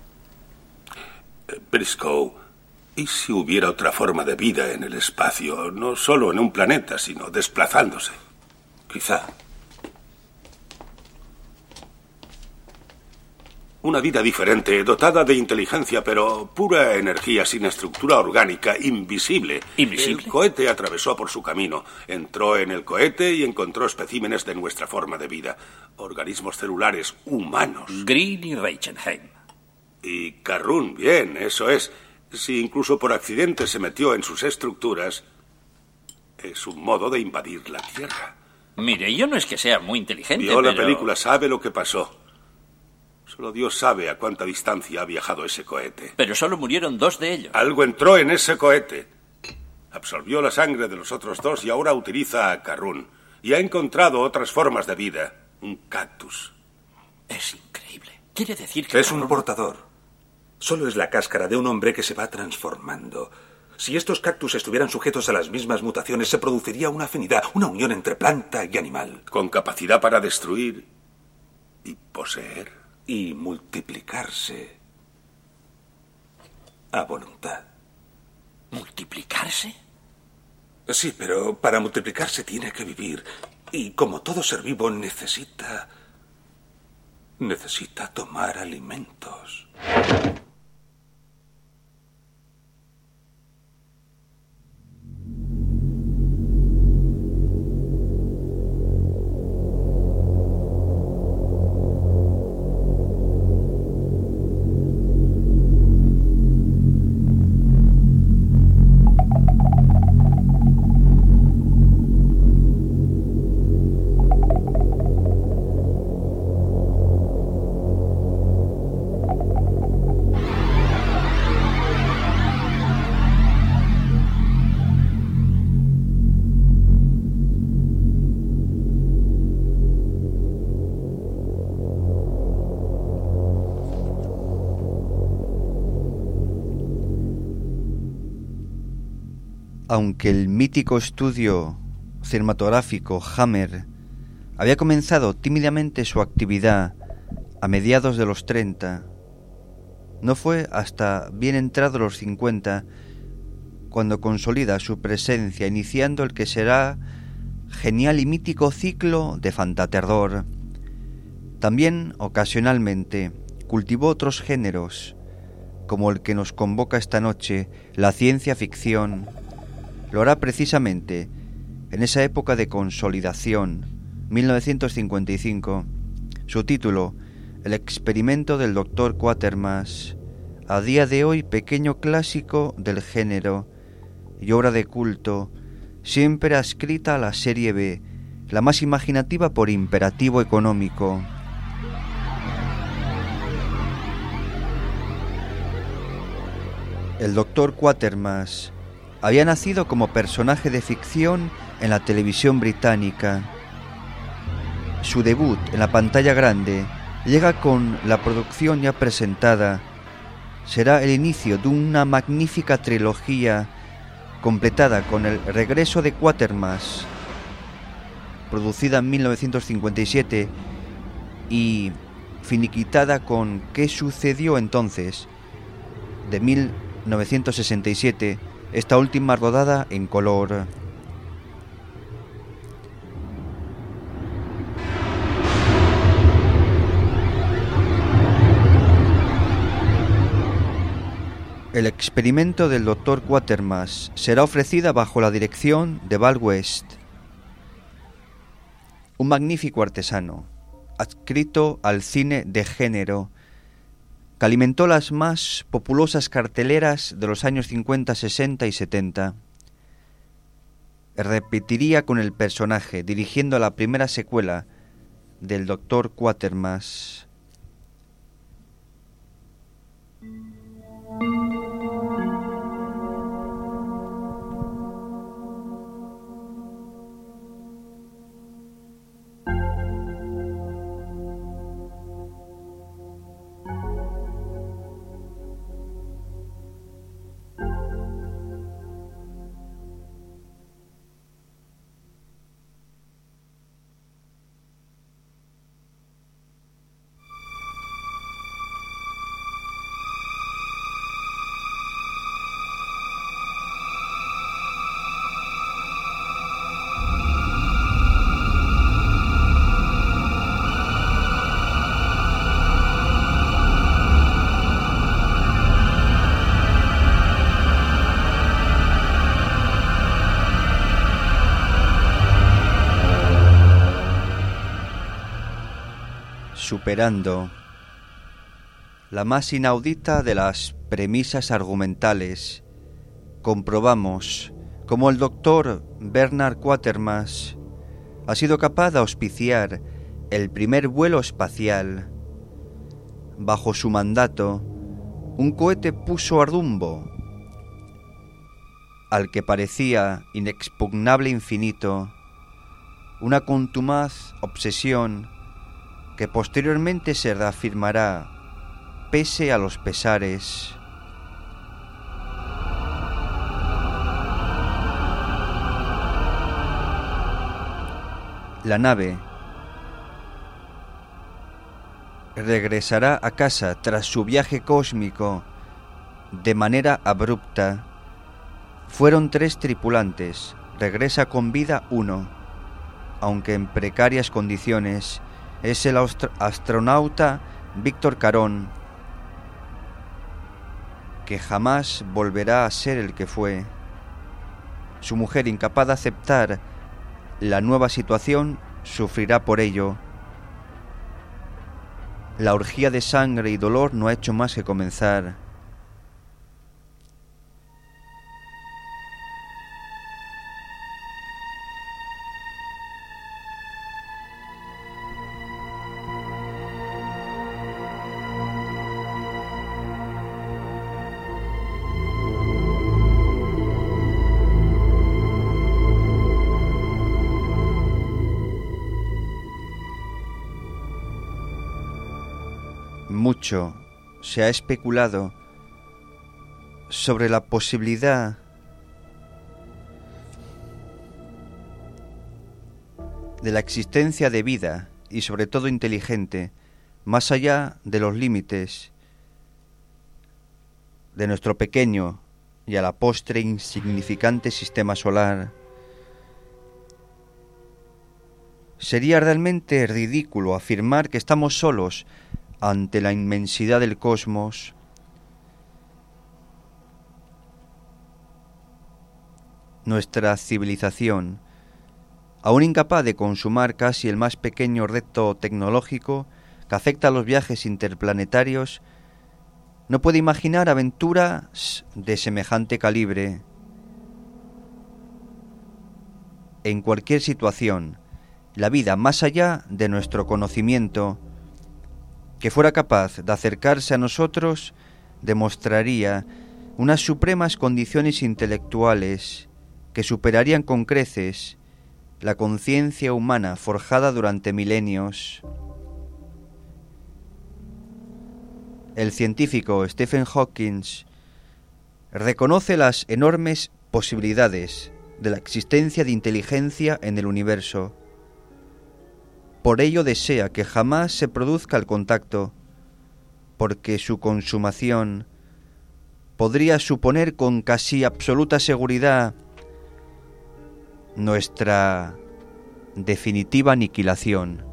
Briscoe, ¿y si hubiera otra forma de vida en el espacio? No solo en un planeta, sino desplazándose. Quizá. Una vida diferente, dotada de inteligencia, pero pura energía, sin estructura orgánica, invisible. ¿Invisible? El cohete atravesó por su camino. Entró en el cohete y encontró especímenes de nuestra forma de vida. Organismos celulares humanos. Green y Reichenheim. Y Carrún, bien, eso es. Si incluso por accidente se metió en sus estructuras, es un modo de invadir la Tierra. Mire, yo no es que sea muy inteligente, Vio la pero... película, sabe lo que pasó. Solo Dios sabe a cuánta distancia ha viajado ese cohete. Pero solo murieron dos de ellos. Algo entró en ese cohete. Absorbió la sangre de los otros dos y ahora utiliza a Carrún. Y ha encontrado otras formas de vida. Un cactus. Es increíble. Quiere decir que... Es Carrún... un portador. Solo es la cáscara de un hombre que se va transformando. Si estos cactus estuvieran sujetos a las mismas mutaciones, se produciría una afinidad, una unión entre planta y animal. Con capacidad para destruir y poseer. Y multiplicarse a voluntad. ¿Multiplicarse? Sí, pero para multiplicarse tiene que vivir. Y como todo ser vivo necesita... necesita tomar alimentos. Aunque el mítico estudio cinematográfico Hammer había comenzado tímidamente su actividad a mediados de los treinta, no fue hasta bien entrados los cincuenta cuando consolida su presencia, iniciando el que será genial y mítico ciclo de fantaterror. También, ocasionalmente, cultivó otros géneros, como el que nos convoca esta noche, la ciencia ficción. Lo hará precisamente en esa época de consolidación, mil novecientos cincuenta y cinco. Su título, El experimento del doctor Quatermass, a día de hoy pequeño clásico del género y obra de culto, siempre adscrita a la serie B, la más imaginativa por imperativo económico. El doctor Quatermass había nacido como personaje de ficción en la televisión británica. Su debut en la pantalla grande llega con la producción ya presentada. Será el inicio de una magnífica trilogía completada con El regreso de Quatermass, producida en mil novecientos cincuenta y siete, y finiquitada con ¿Qué sucedió entonces?, de mil novecientos sesenta y siete, esta última rodada en color. El experimento del doctor Quatermass será ofrecida bajo la dirección de Val West, un magnífico artesano, adscrito al cine de género, que alimentó las más populosas carteleras de los años cincuenta, sesenta y setenta. Repetiría con el personaje, dirigiendo la primera secuela del doctor Quatermass. Superando la más inaudita de las premisas argumentales, comprobamos cómo el doctor Bernard Quatermass ha sido capaz de auspiciar el primer vuelo espacial. Bajo su mandato, un cohete puso a rumbo al que parecía inexpugnable infinito, una contumaz obsesión que posteriormente se reafirmará pese a los pesares. La nave regresará a casa tras su viaje cósmico de manera abrupta. Fueron tres tripulantes, regresa con vida uno, aunque en precarias condiciones. Es el astronauta Víctor Carón, que jamás volverá a ser el que fue. Su mujer, incapaz de aceptar la nueva situación, sufrirá por ello. La orgía de sangre y dolor no ha hecho más que comenzar. Mucho se ha especulado sobre la posibilidad de la existencia de vida y sobre todo inteligente, más allá de los límites de nuestro pequeño y a la postre insignificante sistema solar. Sería realmente ridículo afirmar que estamos solos ante la inmensidad del cosmos. Nuestra civilización, aún incapaz de consumar casi el más pequeño reto tecnológico que afecta a los viajes interplanetarios, no puede imaginar aventuras de semejante calibre. En cualquier situación, la vida más allá de nuestro conocimiento, que fuera capaz de acercarse a nosotros, demostraría unas supremas condiciones intelectuales que superarían con creces la conciencia humana forjada durante milenios. El científico Stephen Hawking reconoce las enormes posibilidades de la existencia de inteligencia en el universo. Por ello desea que jamás se produzca el contacto, porque su consumación podría suponer con casi absoluta seguridad nuestra definitiva aniquilación.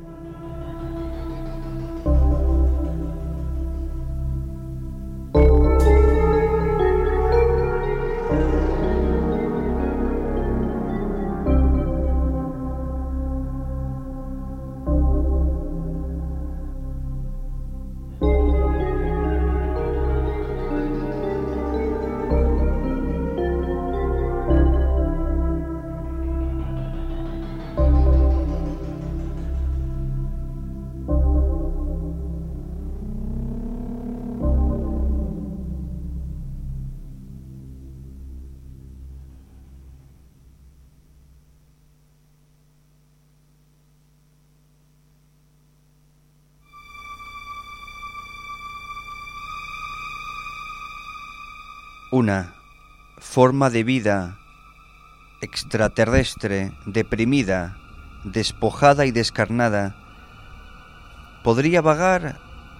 Una forma de vida extraterrestre, deprimida, despojada y descarnada, podría vagar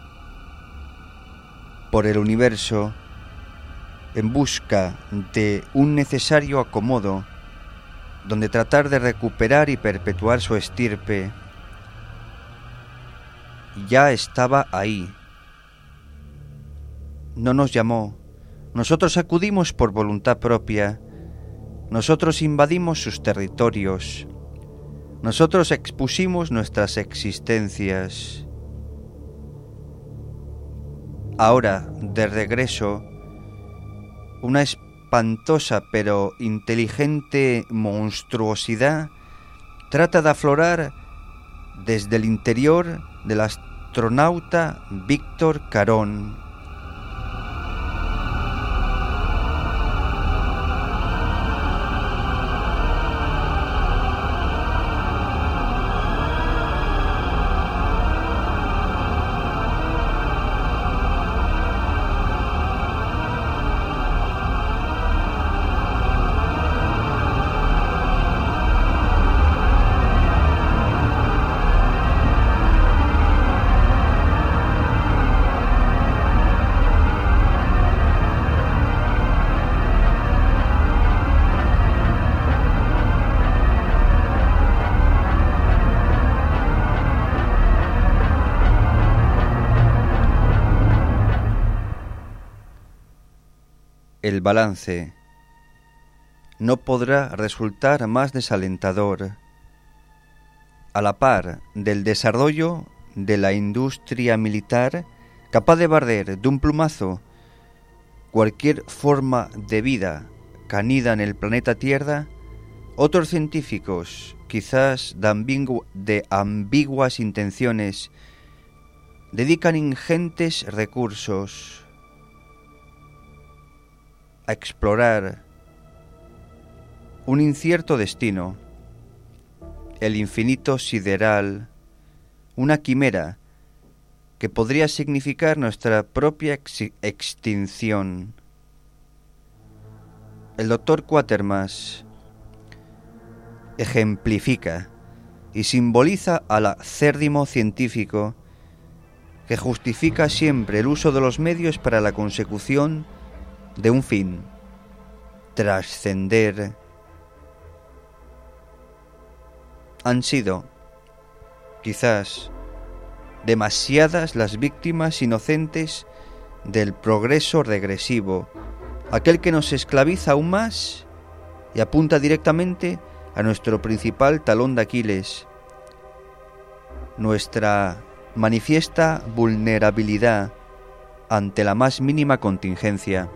por el universo en busca de un necesario acomodo donde tratar de recuperar y perpetuar su estirpe. Ya estaba ahí. No nos llamó. Nosotros acudimos por voluntad propia. Nosotros invadimos sus territorios. Nosotros expusimos nuestras existencias. Ahora, de regreso, una espantosa pero inteligente monstruosidad trata de aflorar desde el interior del astronauta Víctor Carón. El balance no podrá resultar más desalentador. A la par del desarrollo de la industria militar, capaz de barrer de un plumazo cualquier forma de vida canida en el planeta Tierra, otros científicos, quizás de, ambigu- de ambiguas intenciones, dedican ingentes recursos a explorar un incierto destino, el infinito sideral, una quimera que podría significar nuestra propia ex- extinción. El doctor Quatermass ejemplifica y simboliza al acérdimo científico que justifica siempre el uso de los medios para la consecución de un fin, trascender. Han sido, quizás, demasiadas las víctimas inocentes del progreso regresivo, aquel que nos esclaviza aún más y apunta directamente a nuestro principal talón de Aquiles, nuestra manifiesta vulnerabilidad ante la más mínima contingencia.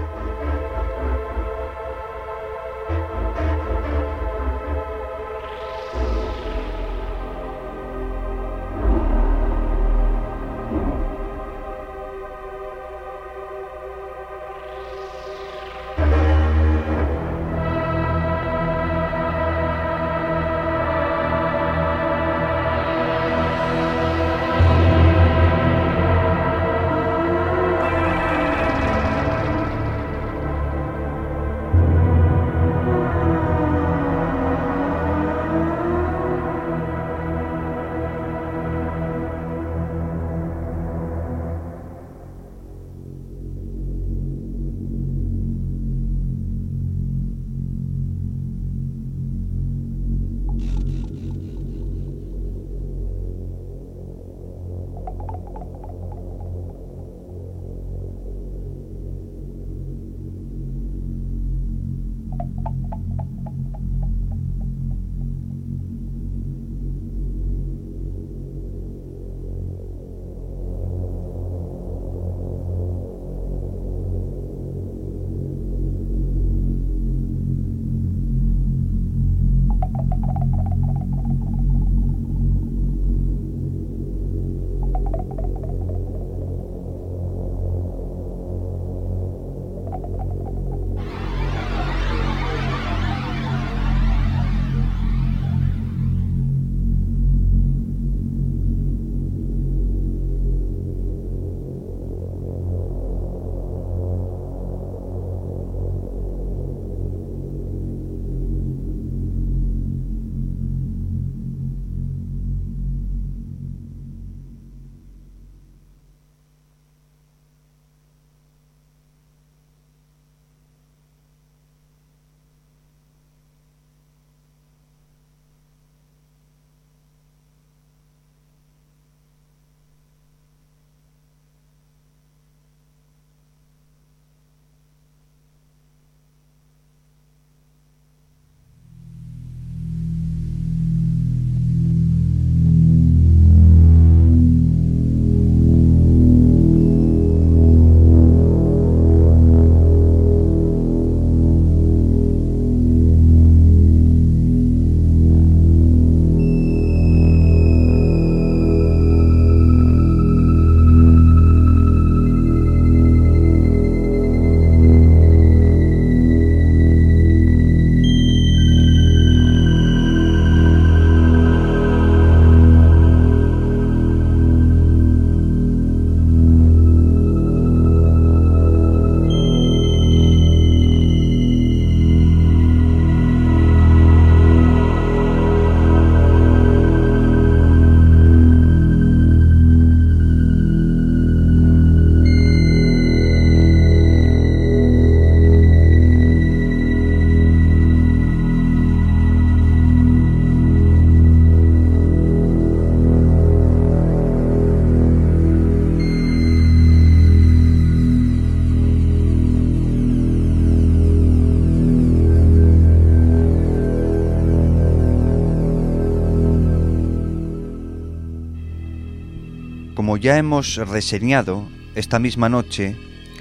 Como ya hemos reseñado esta misma noche,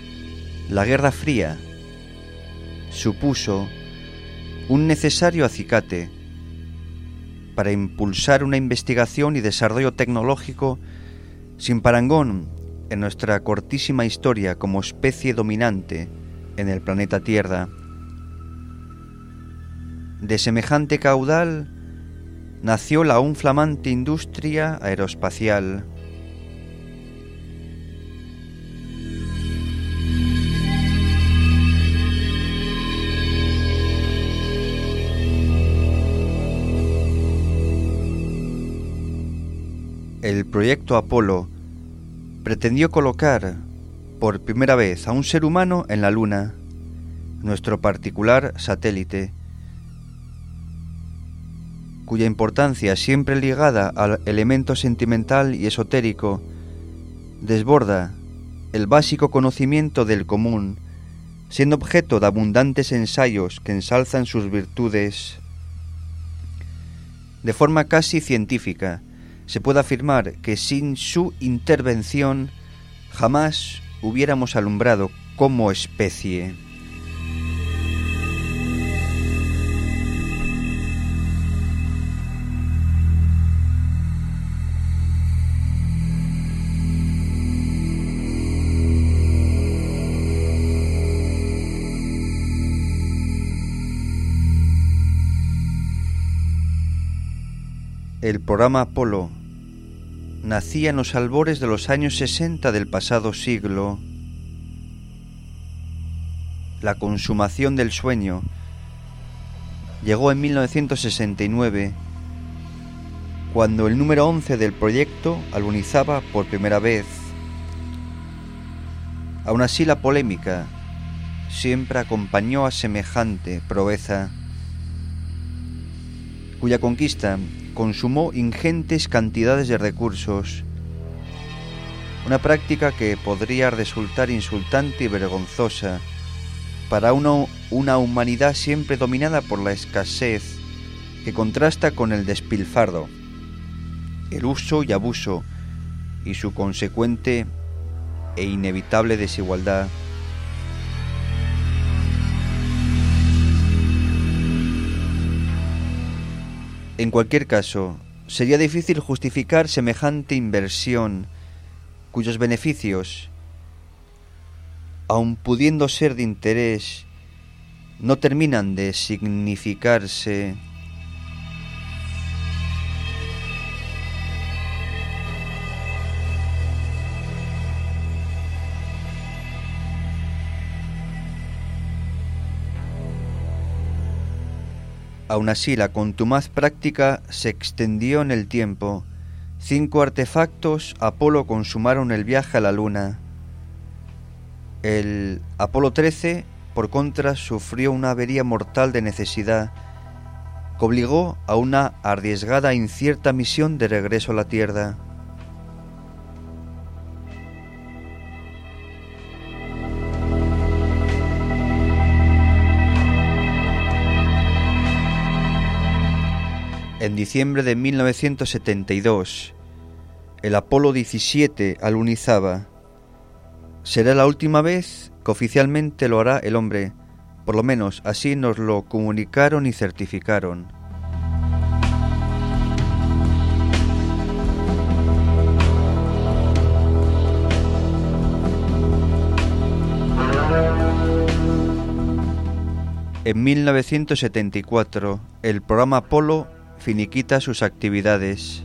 la Guerra Fría supuso un necesario acicate para impulsar una investigación y desarrollo tecnológico sin parangón en nuestra cortísima historia como especie dominante en el planeta Tierra. De semejante caudal nació la aún flamante industria aeroespacial. el proyecto Apolo pretendió colocar por primera vez a un ser humano en la Luna, nuestro particular satélite, cuya importancia, siempre ligada al elemento sentimental y esotérico, desborda el básico conocimiento del común, siendo objeto de abundantes ensayos que ensalzan sus virtudes. De forma casi científica, se puede afirmar que sin su intervención jamás hubiéramos alumbrado como especie. El programa Apolo nacía en los albores de los años sesenta del pasado siglo. La consumación del sueño llegó en mil novecientos sesenta y nueve, cuando el número once del proyecto alunizaba por primera vez. Aún así, la polémica siempre acompañó a semejante proeza, cuya conquista consumó ingentes cantidades de recursos, una práctica que podría resultar insultante y vergonzosa para una, una humanidad siempre dominada por la escasez, que contrasta con el despilfarro, el uso y abuso y su consecuente e inevitable desigualdad. En cualquier caso, sería difícil justificar semejante inversión, cuyos beneficios, aun pudiendo ser de interés, no terminan de significarse. Aún así, la contumaz práctica se extendió en el tiempo. Cinco artefactos Apolo consumaron el viaje a la Luna. El Apolo trece, por contra, sufrió una avería mortal de necesidad que obligó a una arriesgada e incierta misión de regreso a la Tierra. En diciembre de mil novecientos setenta y dos, el Apolo diecisiete alunizaba. Será la última vez que oficialmente lo hará el hombre, por lo menos así nos lo comunicaron y certificaron. En mil novecientos setenta y cuatro, el programa Apolo finiquita sus actividades.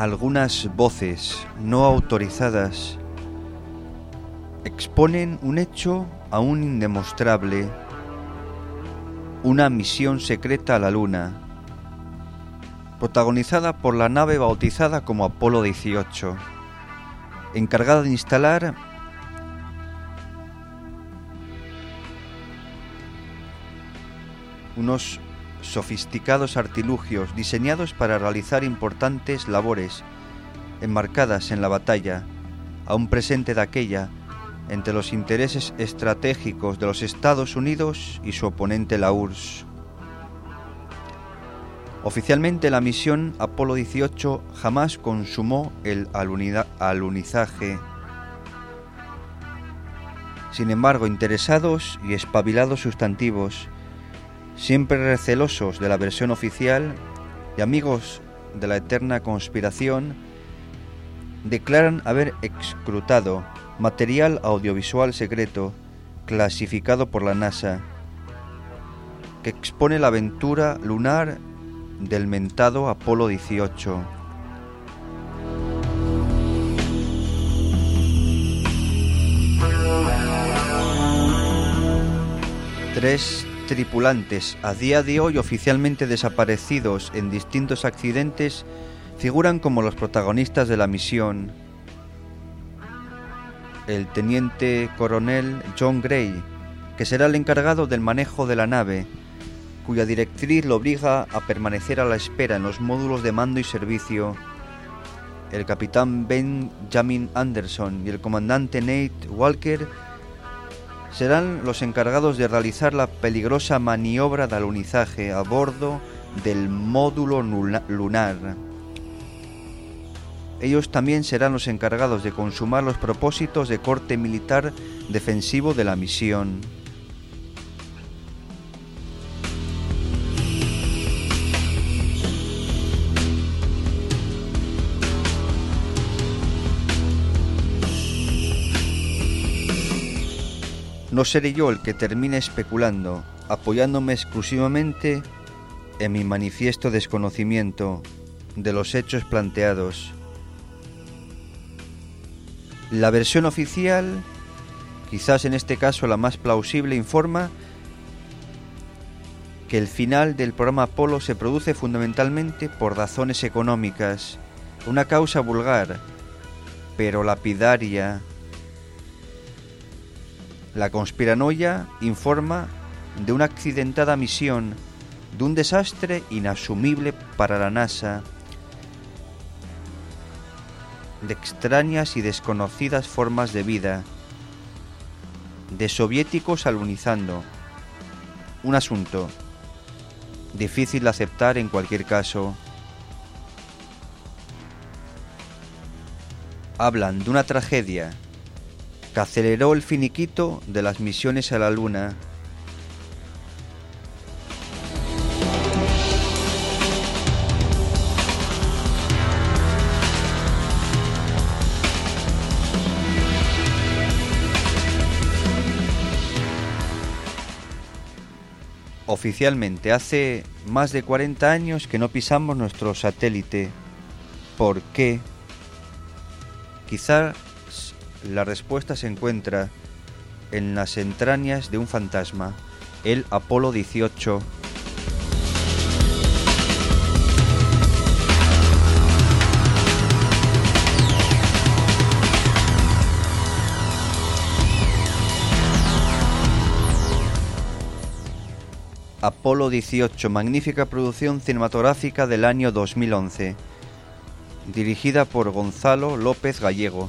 algunas voces no autorizadas exponen un hecho aún indemostrable, una misión secreta a la Luna, protagonizada por la nave bautizada como Apolo dieciocho, encargada de instalar unos sofisticados artilugios diseñados para realizar importantes labores enmarcadas en la batalla, aún presente de aquella, entre los intereses estratégicos de los Estados Unidos y su oponente la U R S S. Oficialmente la misión Apolo dieciocho jamás consumó el alunida- alunizaje. Sin embargo, interesados y espabilados sustantivos, siempre recelosos de la versión oficial y amigos de la eterna conspiración, declaran haber escrutado material audiovisual secreto clasificado por la NASA que expone la aventura lunar del mentado Apolo dieciocho. Tres tripulantes, a día de hoy oficialmente desaparecidos en distintos accidentes, figuran como los protagonistas de la misión. El teniente coronel John Gray, que será el encargado del manejo de la nave, cuya directriz lo obliga a permanecer a la espera en los módulos de mando y servicio. El capitán Benjamin Anderson y el comandante Nate Walker serán los encargados de realizar la peligrosa maniobra de alunizaje a bordo del módulo lunar. Ellos también serán los encargados de consumar los propósitos de corte militar defensivo de la misión. No seré yo el que termine especulando, apoyándome exclusivamente en mi manifiesto desconocimiento de los hechos planteados. La versión oficial, quizás en este caso la más plausible, informa que el final del programa Apolo se produce fundamentalmente por razones económicas, una causa vulgar, pero lapidaria. La conspiranoia informa de una accidentada misión, de un desastre inasumible para la NASA, de extrañas y desconocidas formas de vida, de soviéticos alunizando. Un asunto difícil de aceptar en cualquier caso. Hablan de una tragedia que aceleró el finiquito de las misiones a la Luna. Oficialmente, hace más de cuarenta años que no pisamos nuestro satélite. ¿Por qué? Quizá la respuesta se encuentra en las entrañas de un fantasma, el Apolo dieciocho. Apolo dieciocho, magnífica producción cinematográfica del año dos mil once, dirigida por Gonzalo López Gallego.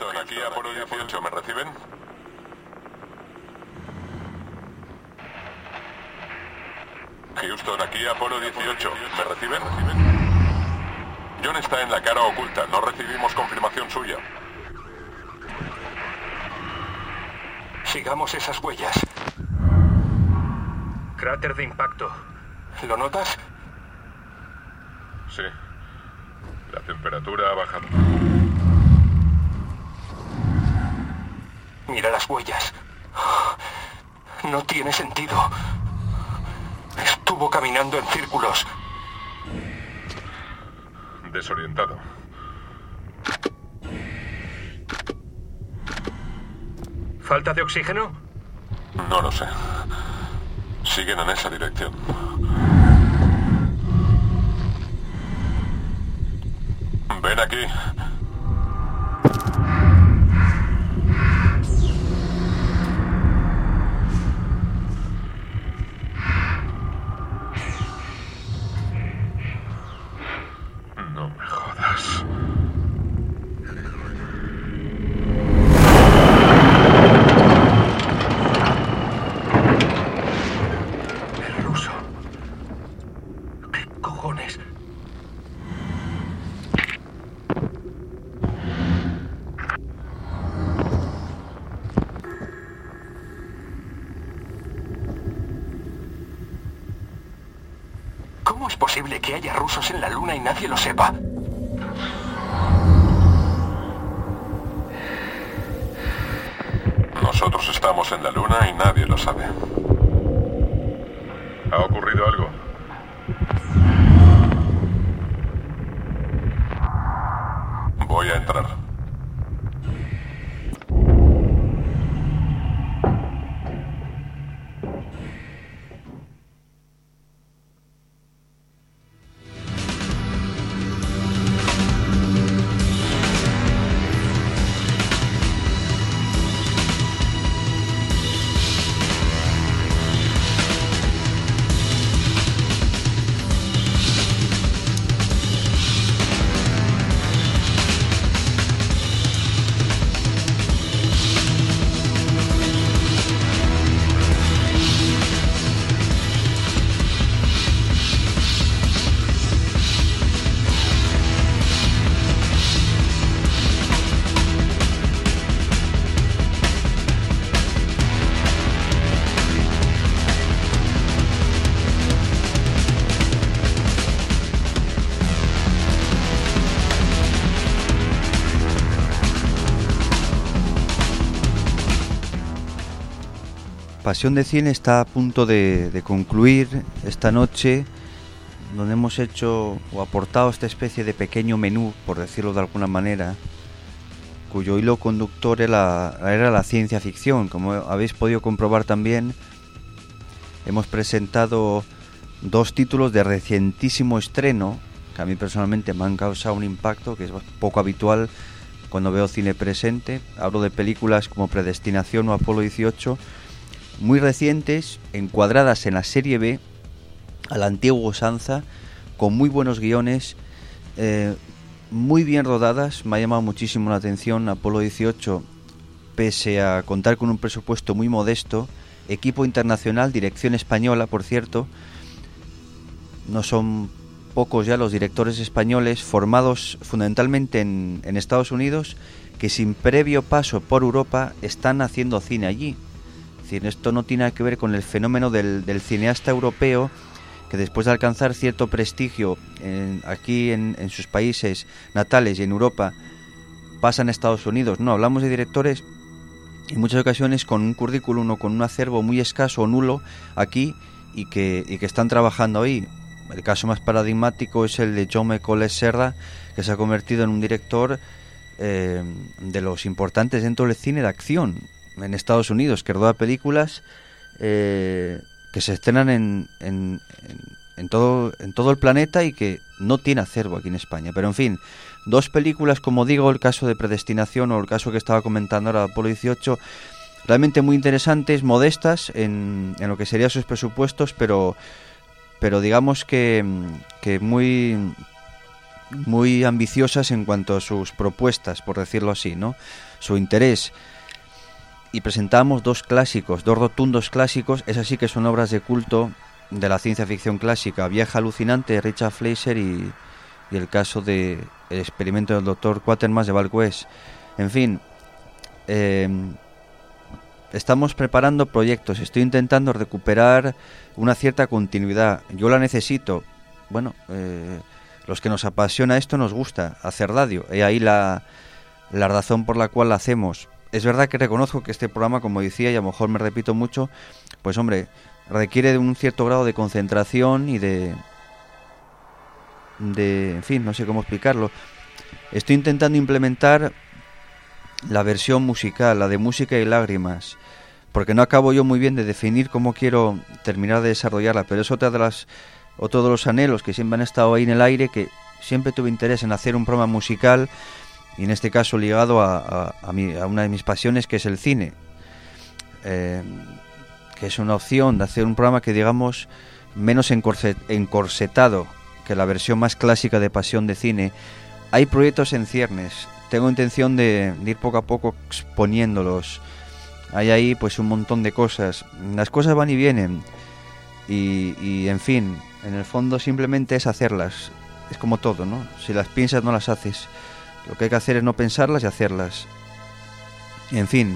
Houston, aquí Apolo dieciocho, ¿me reciben? Houston, aquí Apolo dieciocho, ¿me reciben? John está en la cara oculta, no recibimos confirmación suya. Sigamos esas huellas. Cráter de impacto. ¿Lo notas? Sí. La temperatura ha bajado. Mira las huellas. No tiene sentido. Estuvo caminando en círculos. Desorientado. ¿Falta de oxígeno? No lo sé. Siguen en esa dirección. Ven aquí. No me jodas. El ruso. ¿Qué cojones? ¿Cómo es posible que haya rusos en la Luna y nadie lo sepa? Nosotros estamos en la Luna y nadie lo sabe. ¿Ha ocurrido algo? Voy a entrar. Pasión de Cine está a punto de, de concluir esta noche, donde hemos hecho o aportado esta especie de pequeño menú, por decirlo de alguna manera, cuyo hilo conductor era, era la ciencia ficción. Como habéis podido comprobar también, hemos presentado dos títulos de recientísimo estreno, que a mí personalmente me han causado un impacto, que es poco habitual cuando veo cine presente. Hablo de películas como Predestinación o Apolo dieciocho, muy recientes, encuadradas en la serie B, a la antigua usanza, con muy buenos guiones, eh, muy bien rodadas. Me ha llamado muchísimo la atención Apolo dieciocho, pese a contar con un presupuesto muy modesto, equipo internacional, dirección española, por cierto. No son pocos ya los directores españoles formados fundamentalmente en, en Estados Unidos, que sin previo paso por Europa están haciendo cine allí. Es decir, esto no tiene nada que ver con el fenómeno del, del cineasta europeo que después de alcanzar cierto prestigio en, aquí en, en sus países natales y en Europa pasan a Estados Unidos. No, hablamos de directores en muchas ocasiones con un currículum o con un acervo muy escaso o nulo aquí y que, y que están trabajando ahí. El caso más paradigmático es el de Jaume Collet Serra, que se ha convertido en un director eh, de los importantes dentro del cine de acción en Estados Unidos, que roda películas eh, que se estrenan en, en, en, en, todo, en todo el planeta y que no tiene acervo aquí en España. Pero en fin, dos películas, como digo, el caso de Predestinación o el caso que estaba comentando ahora, Apolo dieciocho, realmente muy interesantes, modestas en, en lo que serían sus presupuestos, pero, pero digamos que, que muy, muy ambiciosas en cuanto a sus propuestas, por decirlo así, ¿no? Su interés. Y presentamos dos clásicos, dos rotundos clásicos, esas sí que son obras de culto de la ciencia ficción clásica, Viaje alucinante de Richard Fleischer y, y el caso de El experimento del doctor Quatermass de Val West. En fin, eh, estamos preparando proyectos, estoy intentando recuperar una cierta continuidad. Yo la necesito. Bueno, eh, los que nos apasiona esto nos gusta hacer radio. Y ahí la, la razón por la cual la hacemos. Es verdad que reconozco que este programa, como decía, y a lo mejor me repito mucho, pues hombre, requiere de un cierto grado de concentración y de... de en fin, no sé cómo explicarlo. Estoy intentando implementar la versión musical, la de música y lágrimas, porque no acabo yo muy bien de definir cómo quiero terminar de desarrollarla, pero es otra de las, otro de los anhelos que siempre han estado ahí en el aire, que siempre tuve interés en hacer un programa musical, y en este caso ligado a, a, a, mi, a una de mis pasiones, que es el cine, eh, que es una opción de hacer un programa que, digamos, menos encorset, encorsetado que la versión más clásica de Pasión de Cine. Hay proyectos en ciernes, tengo intención de, de ir poco a poco exponiéndolos. Hay ahí pues un montón de cosas, las cosas van y vienen, y, y en fin, en el fondo simplemente es hacerlas, es como todo, ¿no? Si las piensas no las haces. Lo que hay que hacer es no pensarlas y hacerlas. En fin,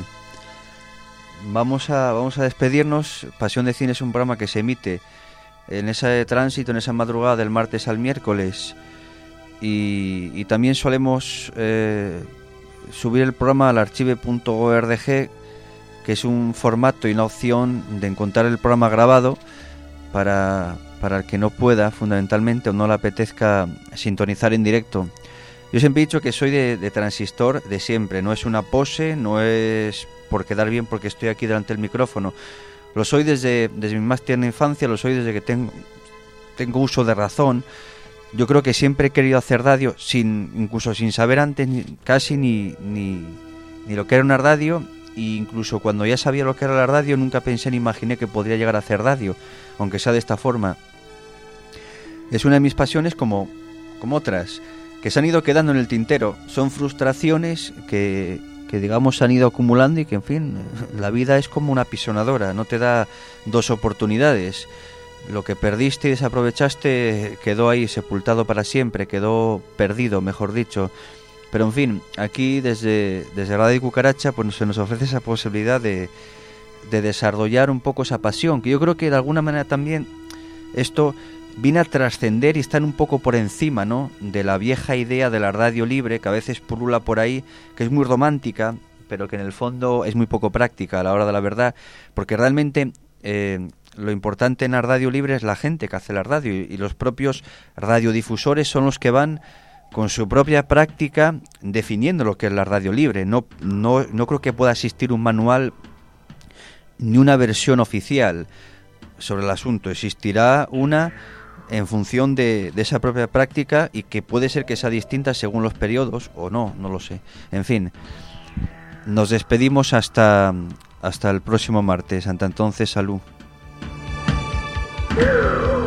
vamos a vamos a despedirnos. Pasión de Cine es un programa que se emite en ese tránsito, en esa madrugada del martes al miércoles. Y, y también solemos eh, subir el programa al archive punto org, que es un formato y una opción de encontrar el programa grabado para, para el que no pueda, fundamentalmente, o no le apetezca sintonizar en directo. Yo siempre he dicho que soy de, de transistor de siempre, no es una pose, no es por quedar bien porque estoy aquí delante del micrófono. Lo soy desde, desde mi más tierna infancia, lo soy desde que tengo, tengo uso de razón. Yo creo que siempre he querido hacer radio, sin, incluso sin saber antes ni, casi ni, ni, ni lo que era una radio, e incluso cuando ya sabía lo que era la radio nunca pensé ni imaginé que podría llegar a hacer radio, aunque sea de esta forma. Es una de mis pasiones como, como otras, que se han ido quedando en el tintero. Son frustraciones que, que digamos se han ido acumulando y que, en fin, la vida es como una pisonadora, no te da dos oportunidades. Lo que perdiste y desaprovechaste quedó ahí sepultado para siempre, quedó perdido, mejor dicho. Pero en fin, aquí desde, desde Radio Cucaracha pues se nos ofrece esa posibilidad de, de desarrollar un poco esa pasión, que yo creo que de alguna manera también esto viene a trascender y están un poco por encima, ¿no?, de la vieja idea de la radio libre, que a veces pulula por ahí, que es muy romántica, pero que en el fondo es muy poco práctica a la hora de la verdad, porque realmente eh, lo importante en la radio libre es la gente que hace la radio, y, y los propios radiodifusores son los que van con su propia práctica definiendo lo que es la radio libre. No, no, no creo que pueda existir un manual ni una versión oficial sobre el asunto. Existirá una en función de, de esa propia práctica, y que puede ser que sea distinta según los periodos o no, no lo sé. En fin, nos despedimos hasta, hasta el próximo martes. Hasta entonces, salud.